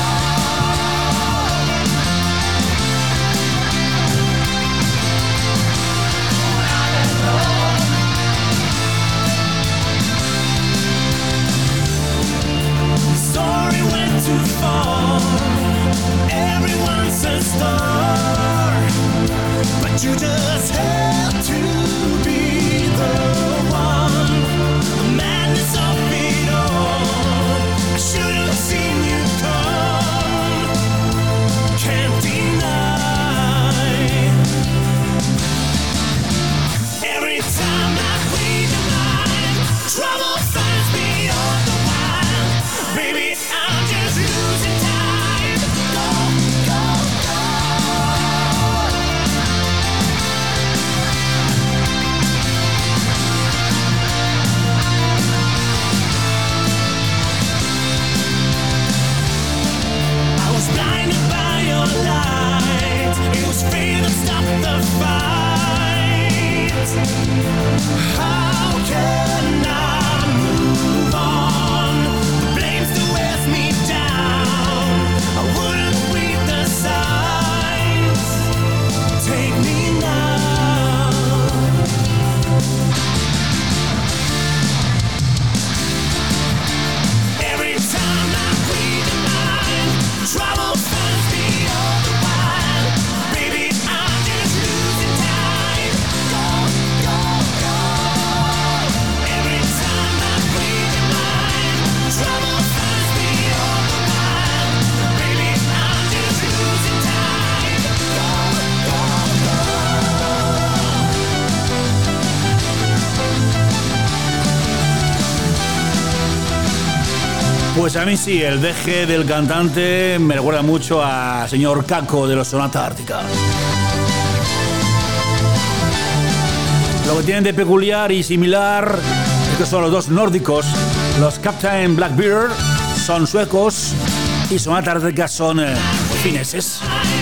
The story went too far. Everyone's a star, but you just have to be the one. The madness of it all, I should have seen you come. Can't deny. Every time I read your mind, trouble finds me all the while. Baby, I'm just losing time. Blinded by your light, it was fate that stopped the fight. How can I move on? The blame still wears me down. I wouldn't read the signs. Take me now. Every time I read your mind, trouble finds me all the while. Baby, I'm just losing time. Go, go, go. Every time I read your mind, trouble finds me all the while. Baby, I'm just losing time. Go, go, go. Pues a mí sí, el deje del cantante me recuerda mucho a señor Kakko de los Sonata Ártica. Lo que tienen de peculiar y similar es que son los dos nórdicos. Los Captain Blackbeard son suecos y Sonata Ártica son eh, fineses.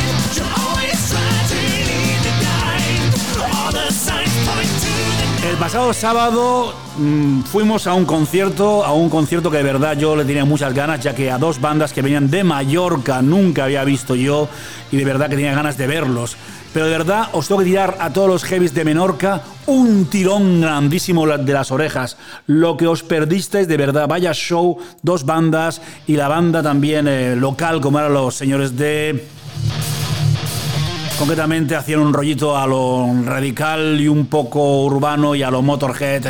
El pasado sábado mmm, fuimos a un concierto, a un concierto que de verdad yo le tenía muchas ganas, ya que a dos bandas que venían de Mallorca nunca había visto yo y de verdad que tenía ganas de verlos. Pero de verdad os tengo que tirar a todos los heavies de Menorca un tirón grandísimo de las orejas. Lo que os perdisteis, de verdad, vaya show, dos bandas y la banda también eh, local, como eran los señores de... Concretamente hacían un rollito a lo radical y un poco urbano y a lo Motorhead.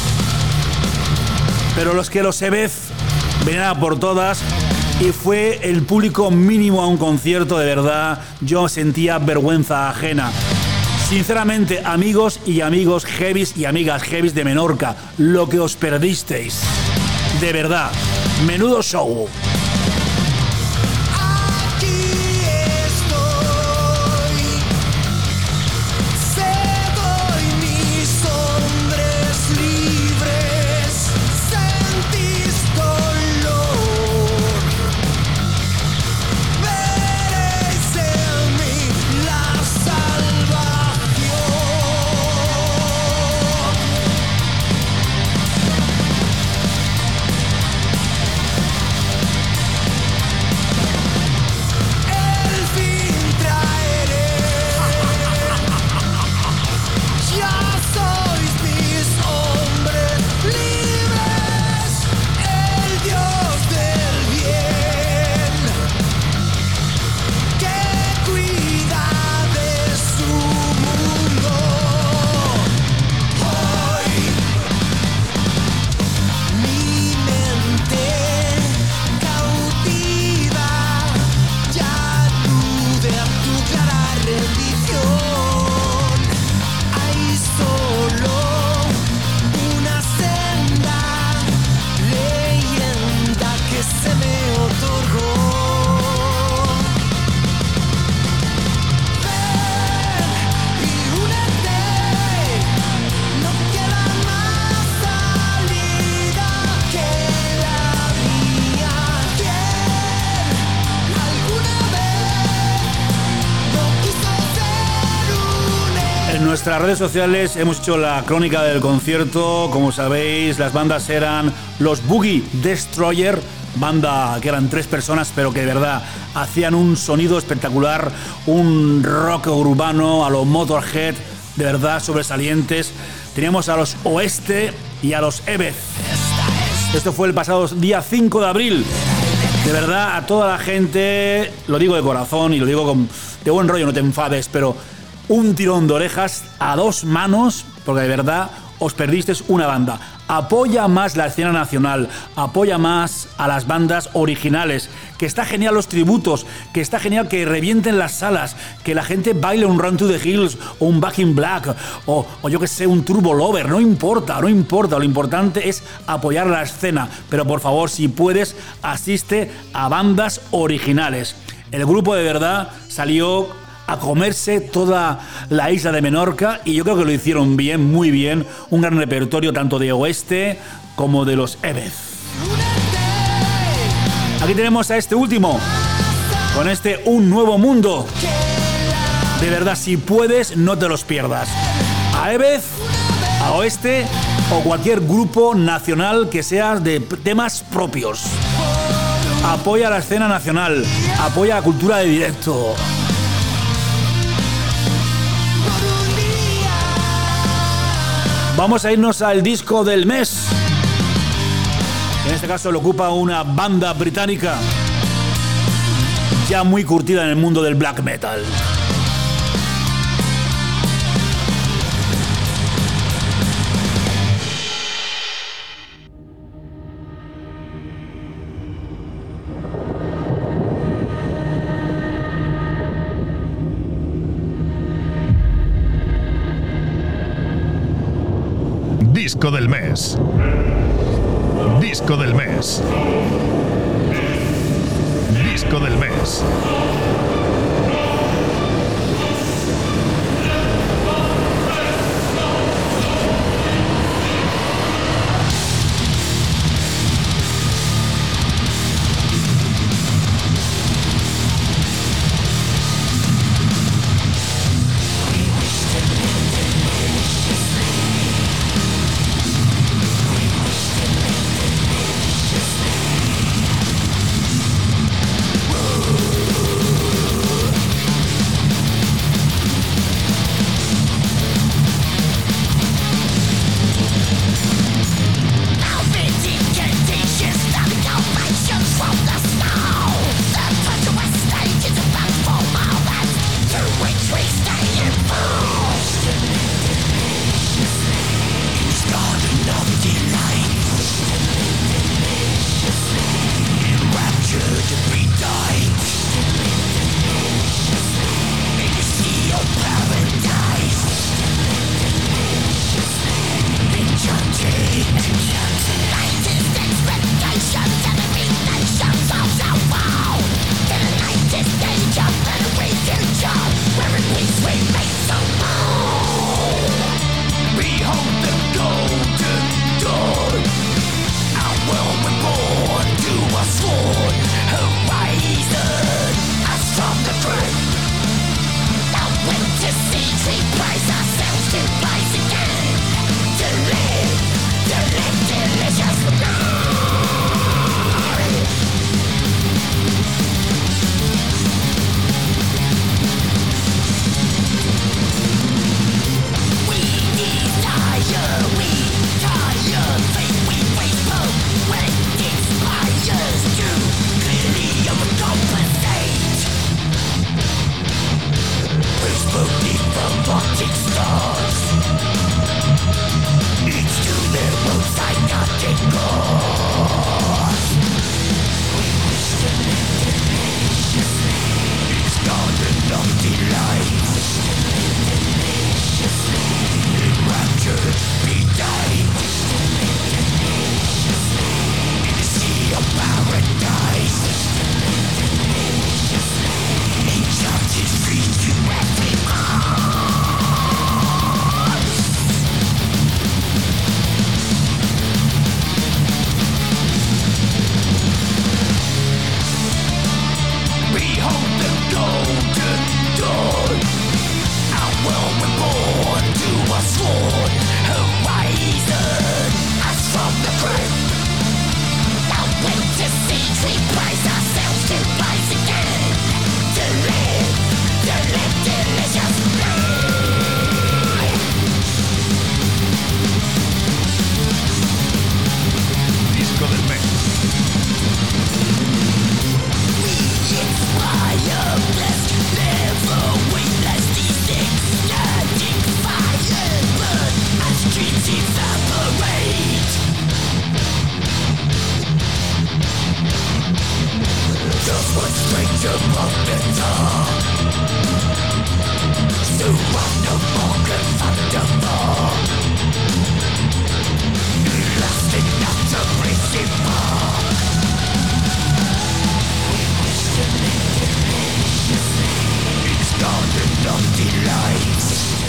Pero los que los Sebez venían a por todas y fue el público mínimo a un concierto, de verdad, yo sentía vergüenza ajena. Sinceramente, amigos y amigos heavies y amigas heavies de Menorca, lo que os perdisteis. De verdad, menudo show. Salvación. nuestras redes sociales hemos hecho la crónica del concierto. Como sabéis, las bandas eran los Boogie Destroyer, banda que eran tres personas, pero que de verdad hacían un sonido espectacular, un rock urbano a lo Motorhead, de verdad sobresalientes. Teníamos a los Oeste y a los Ebeth. Esto fue el pasado día cinco de abril. De verdad, a toda la gente, lo digo de corazón y lo digo con, de buen rollo, no te enfades, pero un tirón de orejas a dos manos, porque de verdad os perdisteis una banda. Apoya más la escena nacional, apoya más a las bandas originales, que está genial los tributos, que está genial que revienten las salas, que la gente baile un Run to the Hills o un Back in Black o, o yo que sé, un Turbo Lover, no importa, no importa, lo importante es apoyar la escena, pero por favor, si puedes, asiste a bandas originales. El grupo de verdad salió a comerse toda la isla de Menorca y yo creo que lo hicieron bien, muy bien. Un gran repertorio tanto de Oeste como de los Ebeth. Aquí tenemos a este último con este Un Nuevo Mundo. De verdad, si puedes, no te los pierdas. A Ebeth, a Oeste o cualquier grupo nacional que sea de temas propios. Apoya la escena nacional, apoya la cultura de directo. Vamos a irnos al disco del mes. En este caso lo ocupa una banda británica ya muy curtida en el mundo del black metal. Disco del mes. Disco del mes. Disco del mes.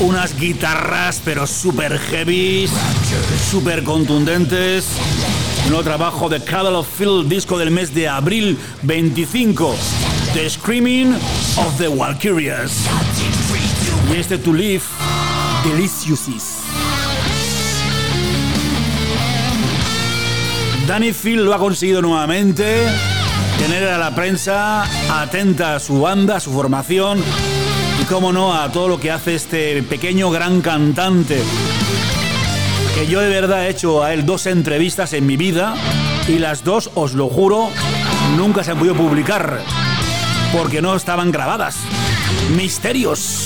Unas guitarras pero super heavy, super contundentes. Nuevo trabajo de Cradle of Filth, disco del mes de abril veinticinco. The Screaming of the Valkyrias. Y este To Live, Deliciousis. Danny Field lo ha conseguido nuevamente, tener a la prensa atenta a su banda, a su formación y, cómo no, a todo lo que hace este pequeño gran cantante. Que yo de verdad he hecho a él dos entrevistas en mi vida y las dos, os lo juro, nunca se han podido publicar porque no estaban grabadas. Misterios.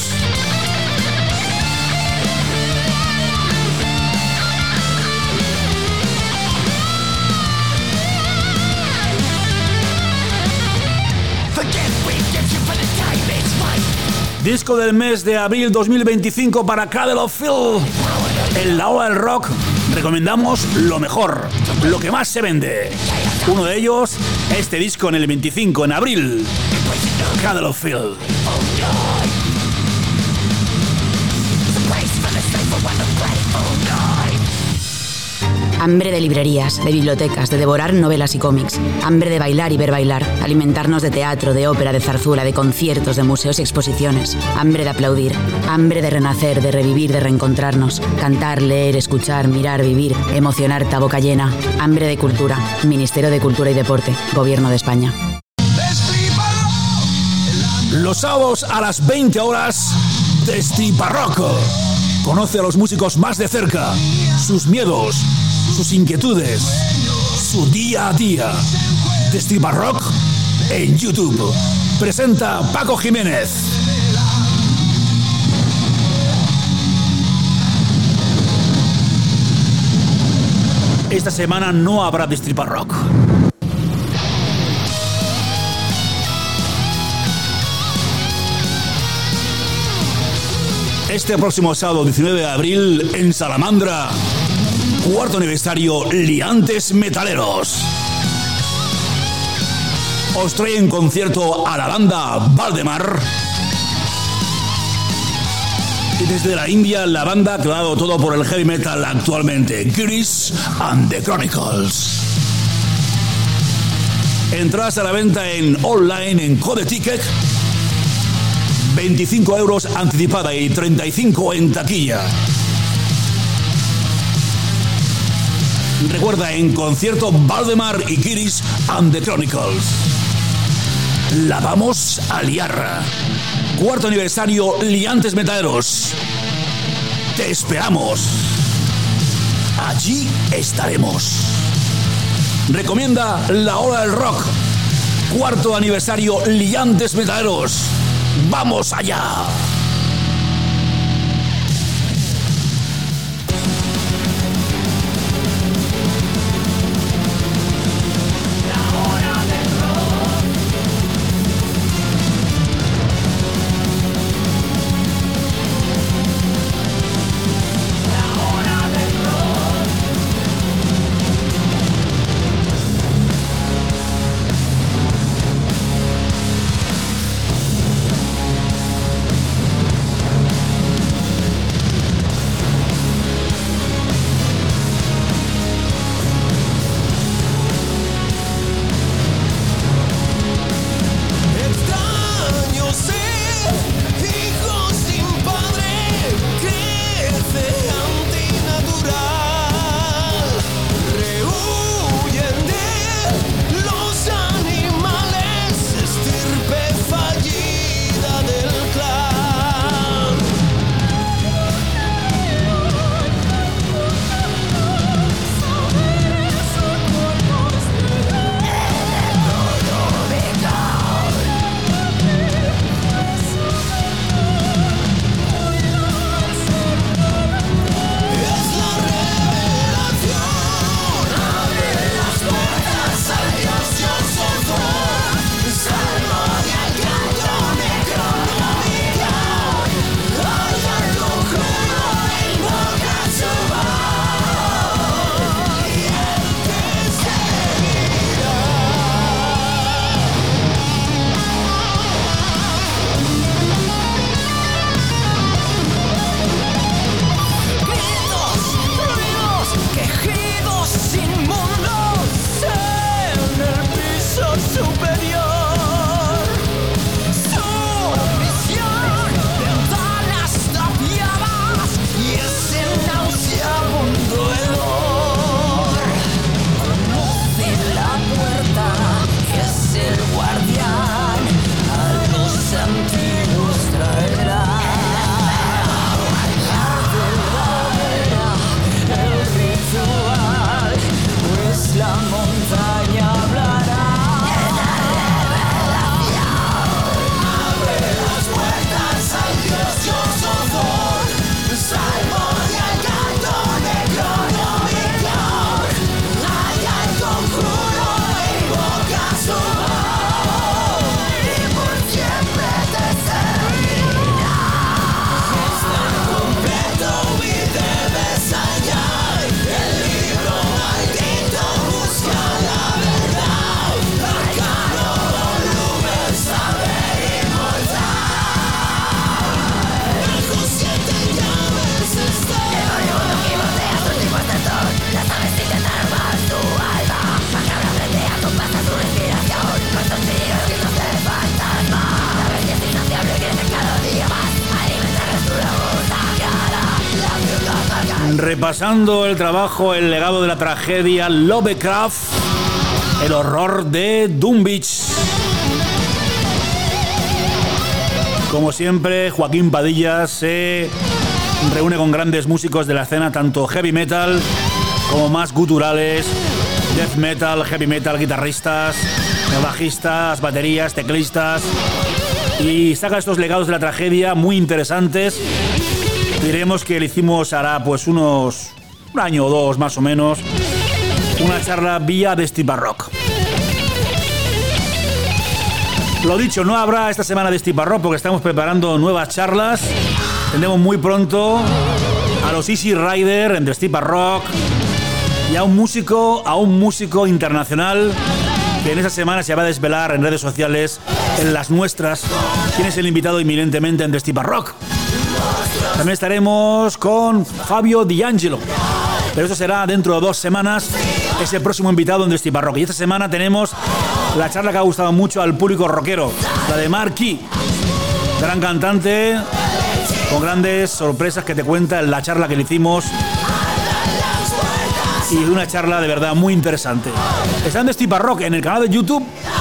Disco del mes de abril dos mil veinticinco para Cradle of Filth. En la hora del rock recomendamos lo mejor, lo que más se vende. Uno de ellos, este disco en el veinticinco, en abril. Cradle of Filth. Hambre de librerías, de bibliotecas, de devorar novelas y cómics. Hambre de bailar y ver bailar. Alimentarnos de teatro, de ópera, de zarzuela, de conciertos, de museos y exposiciones. Hambre de aplaudir. Hambre de renacer, de revivir, de reencontrarnos. Cantar, leer, escuchar, mirar, vivir. Emocionarte a boca llena. Hambre de cultura. Ministerio de Cultura y Deporte. Gobierno de España. Los sábados a las veinte horas, Destripa Rock. Conoce a los músicos más de cerca, sus miedos, sus inquietudes, su día a día. Destripa Rock en YouTube. Presenta Paco Jiménez. Esta semana no habrá Destripa Rock. Este próximo sábado diecinueve de abril en Salamandra, cuarto aniversario Liantes Metaleros. Os trae en concierto a la banda Valdemar. Y desde la India, la banda que ha dado todo por el heavy metal actualmente, Gris and the Chronicles. Entradas a la venta en online en Code Ticket. veinticinco euros anticipada y treinta y cinco en taquilla. Recuerda, en concierto Valdemar y Kiris and the Chronicles. La vamos a liar. Cuarto aniversario Liantes Metaleros. Te esperamos. Allí estaremos. Recomienda La Hora del Rock. Cuarto aniversario Liantes Metaleros. ¡Vamos allá! repasando el trabajo, el legado de la tragedia Lovecraft, el horror de Dunwich. Como siempre, Joaquín Padilla se reúne con grandes músicos de la escena, tanto heavy metal como más guturales, death metal, heavy metal, guitarristas, bajistas, baterías, teclistas, y saca estos legados de la tragedia muy interesantes. Diremos que le hicimos hará pues unos un año o dos más o menos una charla vía de Steve Rock. Lo dicho, no habrá esta semana de Steve Rock porque estamos preparando nuevas charlas. Tendremos muy pronto a los Easy Rider en The Steve Rock y a un músico, a un músico internacional que en esa semana se va a desvelar en redes sociales, en las nuestras, quién es el invitado inminentemente en The Steve Rock. También estaremos con Fabio D'Angelo, pero eso será dentro de dos semanas, ese próximo invitado en The Steve Rock. Y esta semana tenemos la charla que ha gustado mucho al público rockero, la de Marquis, gran cantante, con grandes sorpresas que te cuenta en la charla que le hicimos. Y una charla de verdad muy interesante. Está en The Steve Rock en el canal de YouTube.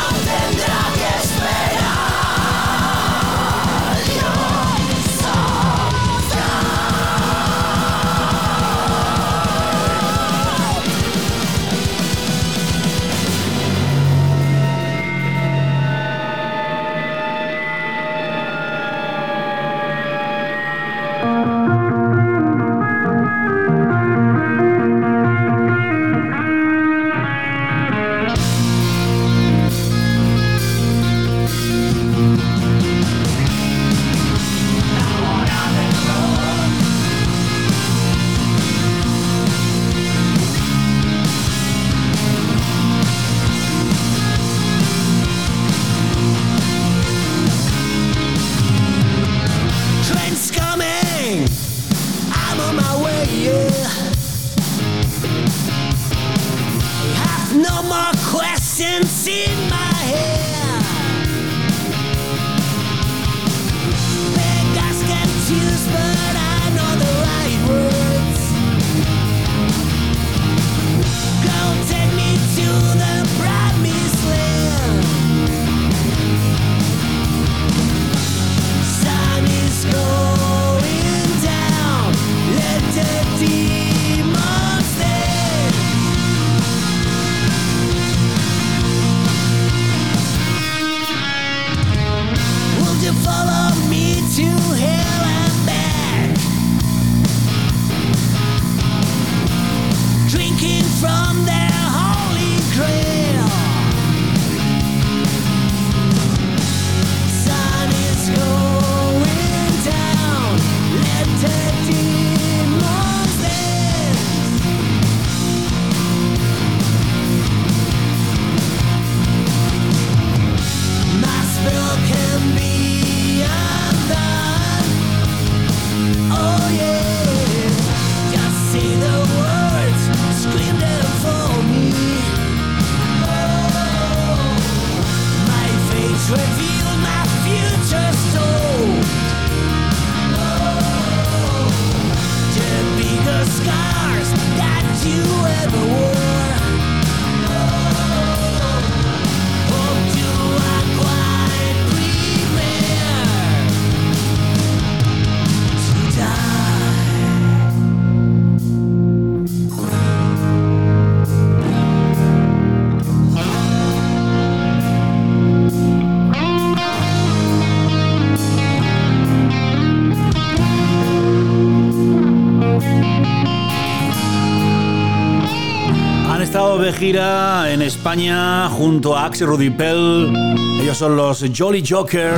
De gira en España junto a Axel Rudipel. Ellos son los Jolly Joker,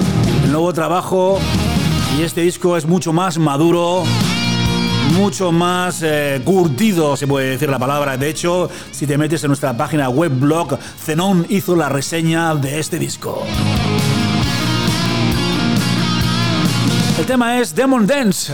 el nuevo trabajo, y este disco es mucho más maduro, mucho más eh, curtido, se puede decir la palabra. De hecho, si te metes en nuestra página web blog, Zenón hizo la reseña de este disco. El tema es Demon Dance.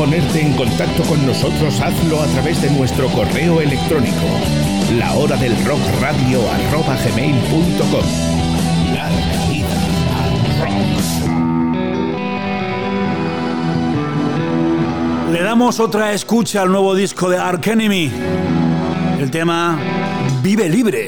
ponerte en contacto con nosotros, hazlo a través de nuestro correo electrónico, la hora del rock radio arroba gmail punto com. Larga vida al rock. Le damos otra escucha al nuevo disco de Arch Enemy, el tema Vive Libre.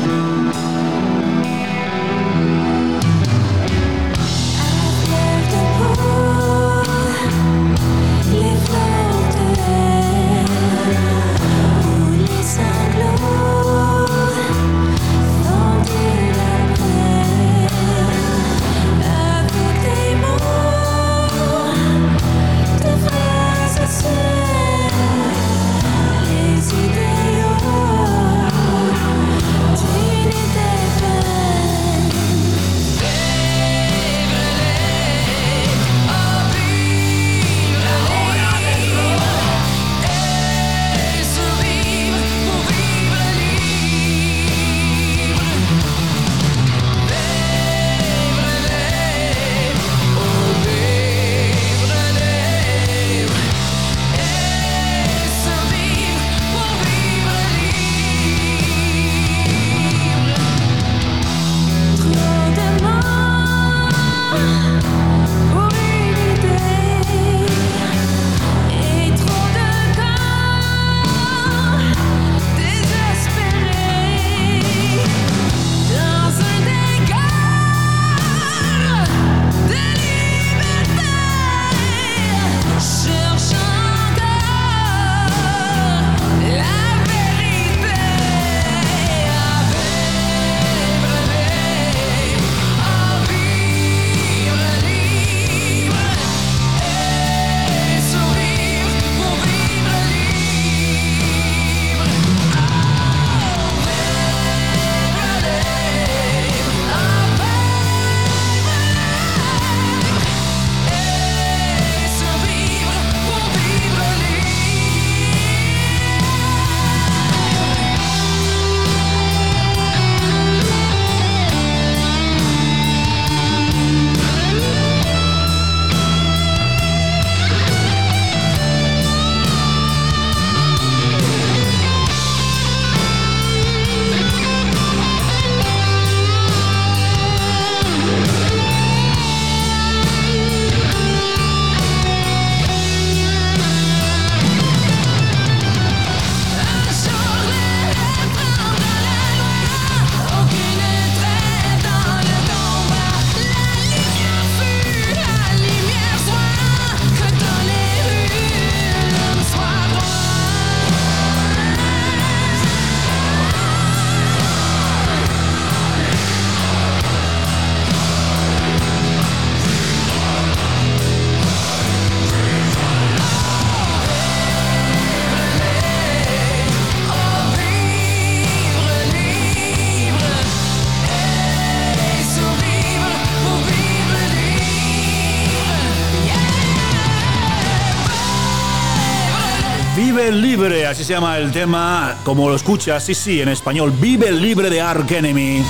Vive Libre, así se llama el tema, como lo escuchas, sí, sí, en español, Vive Libre de Arch Enemy.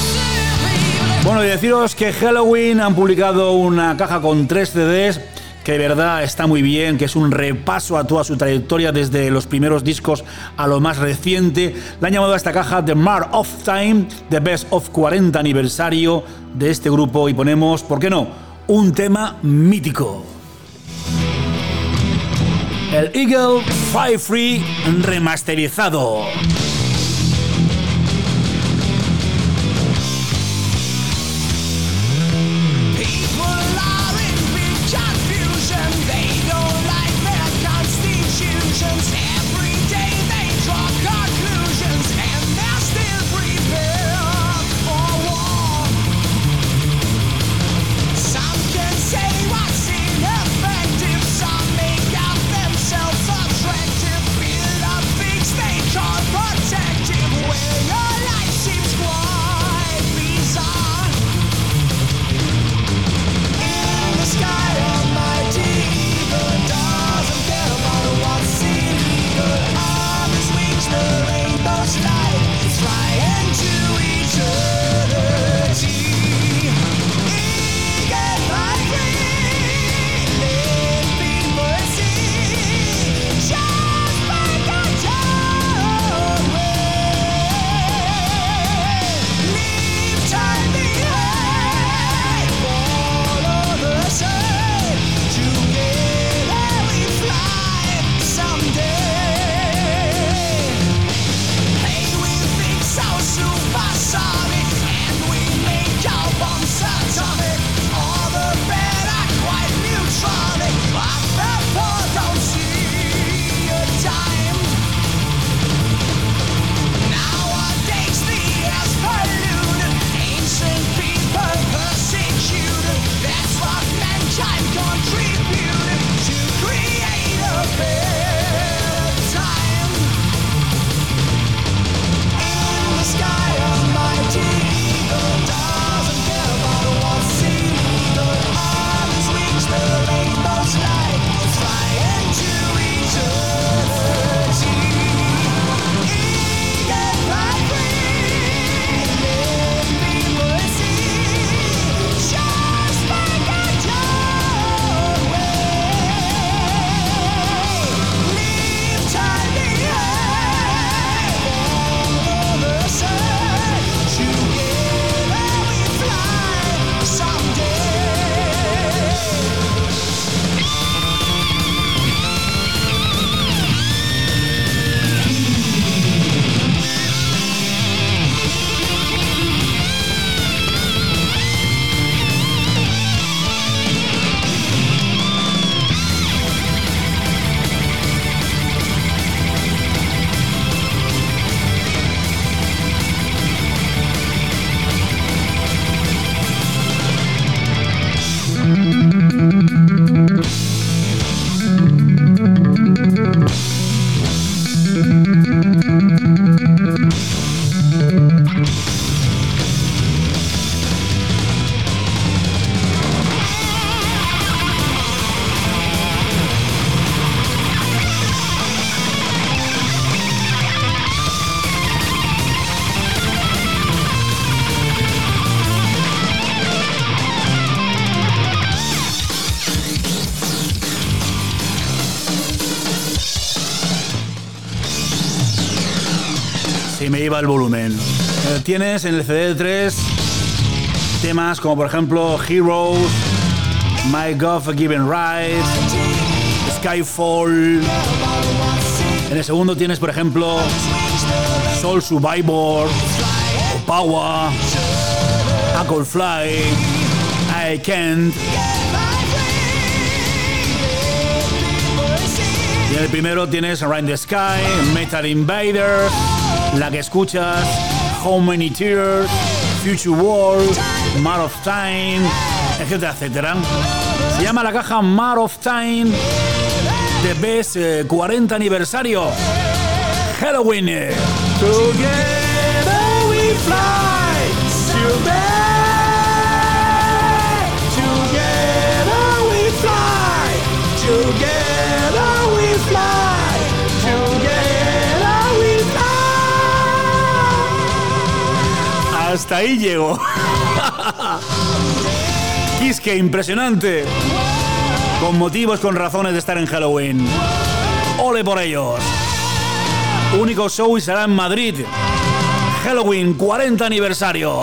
Bueno, y deciros que Helloween han publicado una caja con tres C Ds que de verdad está muy bien, que es un repaso a toda su trayectoria desde los primeros discos a lo más reciente. Le han llamado a esta caja The Mark of Time, The Best of cuarenta aniversario de este grupo, y ponemos, ¿por qué no?, un tema mítico. El Eagle Fire Free remasterizado. But y me iba el volumen. Eh, tienes en el C D tres temas como por ejemplo Heroes, My God Forgiven Right, Skyfall. En el segundo tienes por ejemplo Soul Survivor, Opawa, Uncle Fly, I Can't. Y en el primero tienes Around the Sky, Metal Invaders, la que escuchas, How Many Tears, Future World, Mar of Time, etcétera, etcétera. Se llama la caja Mar of Time de Best eh, cuarenta aniversario. Halloween. Together we fly, together, together we fly, together we fly, together we fly. Hasta ahí llego. Kiss, que impresionante. Con motivos, con razones de estar en Halloween. ¡Ole por ellos! Único show y será en Madrid. Halloween, cuarenta aniversario.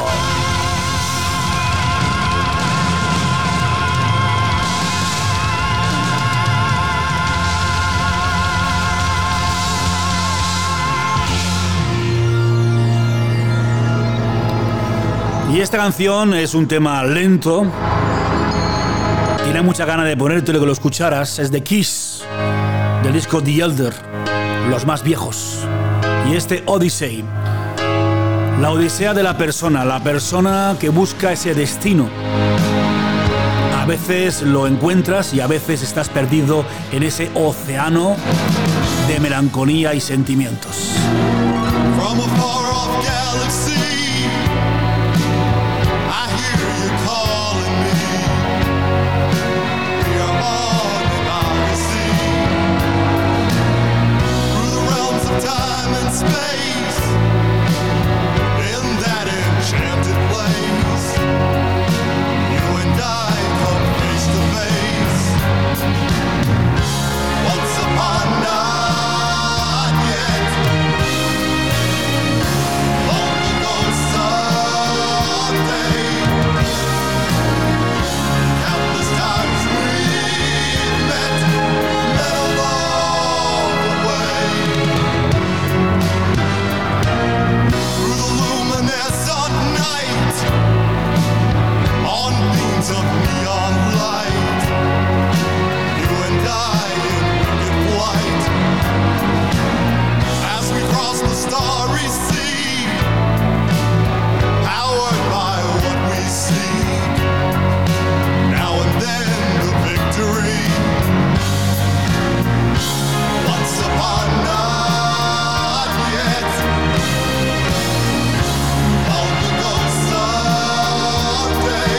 Y esta canción es un tema lento. Tiene mucha gana de ponértelo que lo escucharas. Es de Kiss, del disco The Elder, los más viejos. Y este Odyssey, la odisea de la persona, la persona que busca ese destino. A veces lo encuentras y a veces estás perdido en ese océano de melancolía y sentimientos. From a far off galaxy, I hear you calling me. We are on an odyssey through the realms of time and space, in that enchanted place. You and I come face to face. Once upon not yet, long ago someday, countless times we've met, met along the way. Through the luminescent night, on beams of neon light, you and I in wicked flight, as we cross the starry sea, powered by what we seek. Now and then the victory. Once upon not yet, long ago someday,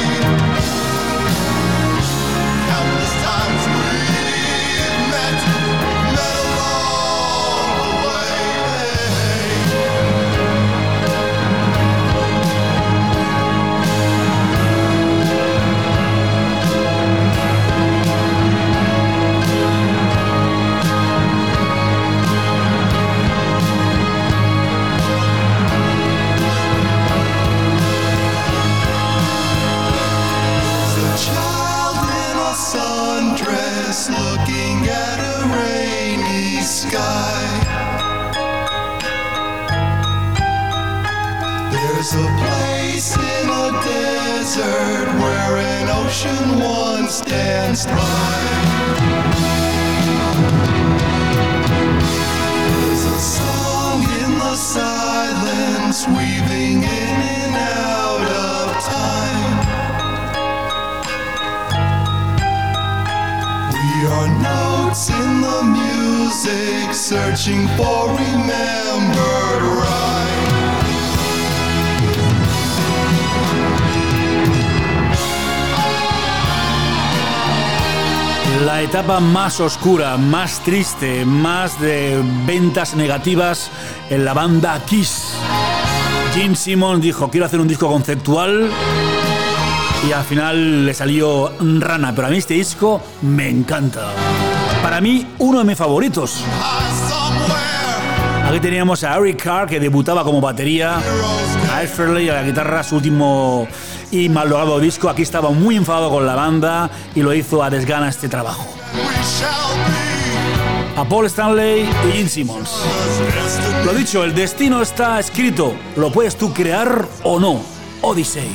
countless times we've met, met along the way. There's a child in a sundress looking at a rainy sky. There's a place in a desert where an ocean once danced by. There's a song in the silence, weaving in and out of time. We are notes in the music, searching for remembered rhyme. La etapa más oscura, más triste, más de ventas negativas en la banda Kiss. Gene Simmons dijo: quiero hacer un disco conceptual, y al final le salió rana, pero a mí este disco me encanta. Para mí, uno de mis favoritos. High somewhere Aquí teníamos a Eric Carr, que debutaba como batería, a Ed Fairley a la guitarra, su último y mal logrado disco. Aquí estaba muy enfadado con la banda y lo hizo a desgana este trabajo. A Paul Stanley y Gene Simmons. Lo dicho, el destino está escrito. Lo puedes tú crear o no. Odyssey.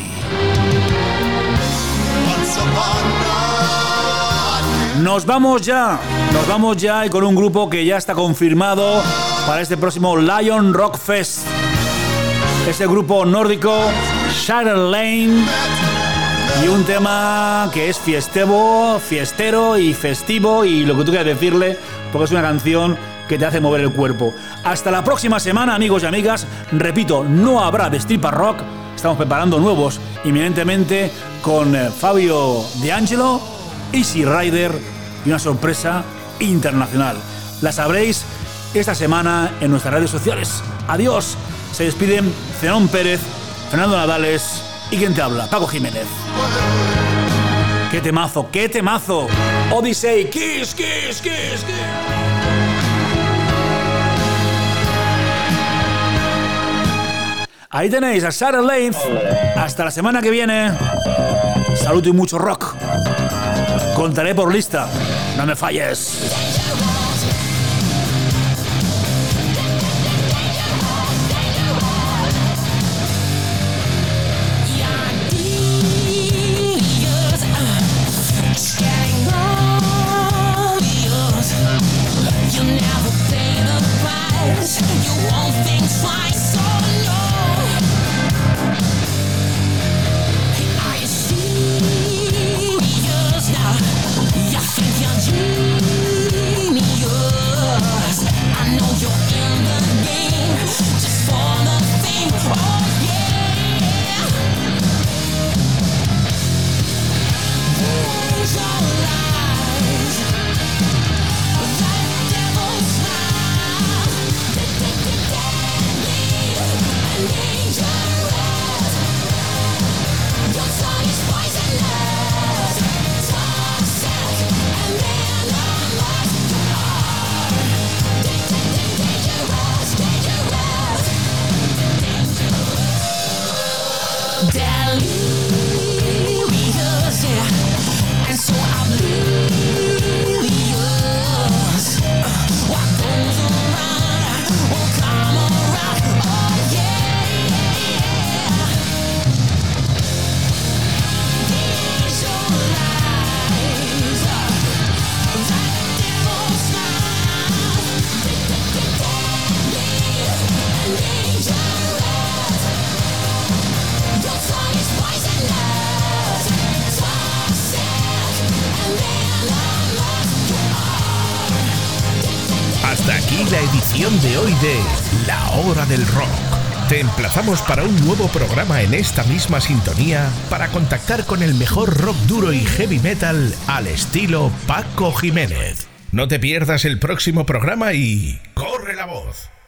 Nos vamos ya. Nos vamos ya y con un grupo que ya está confirmado para este próximo Lion Rock Fest. Este grupo nórdico, Shattered Lane. Y un tema que es fiestevo, fiestero y festivo y lo que tú quieras decirle, porque es una canción que te hace mover el cuerpo. Hasta la próxima semana, amigos y amigas. Repito, no habrá Destripa Rock. Estamos preparando nuevos, inminentemente, con Fabio De Angelo, Easy Rider y una sorpresa internacional. La sabréis esta semana en nuestras redes sociales. Adiós. Se despiden Zenón Pérez, Fernando Nadales y quien te habla, Paco Jiménez. ¡Qué temazo, qué temazo! Odyssey, kiss, kiss, kiss, kiss. Ahí tenéis a Shattered Lane. Hasta la semana que viene. Salud y mucho rock. Contaré por lista. No me falles. Hasta aquí la edición de hoy de La Hora del Rock. Te emplazamos para un nuevo programa en esta misma sintonía para contactar con el mejor rock duro y heavy metal al estilo Paco Jiménez. No te pierdas el próximo programa y ¡corre la voz!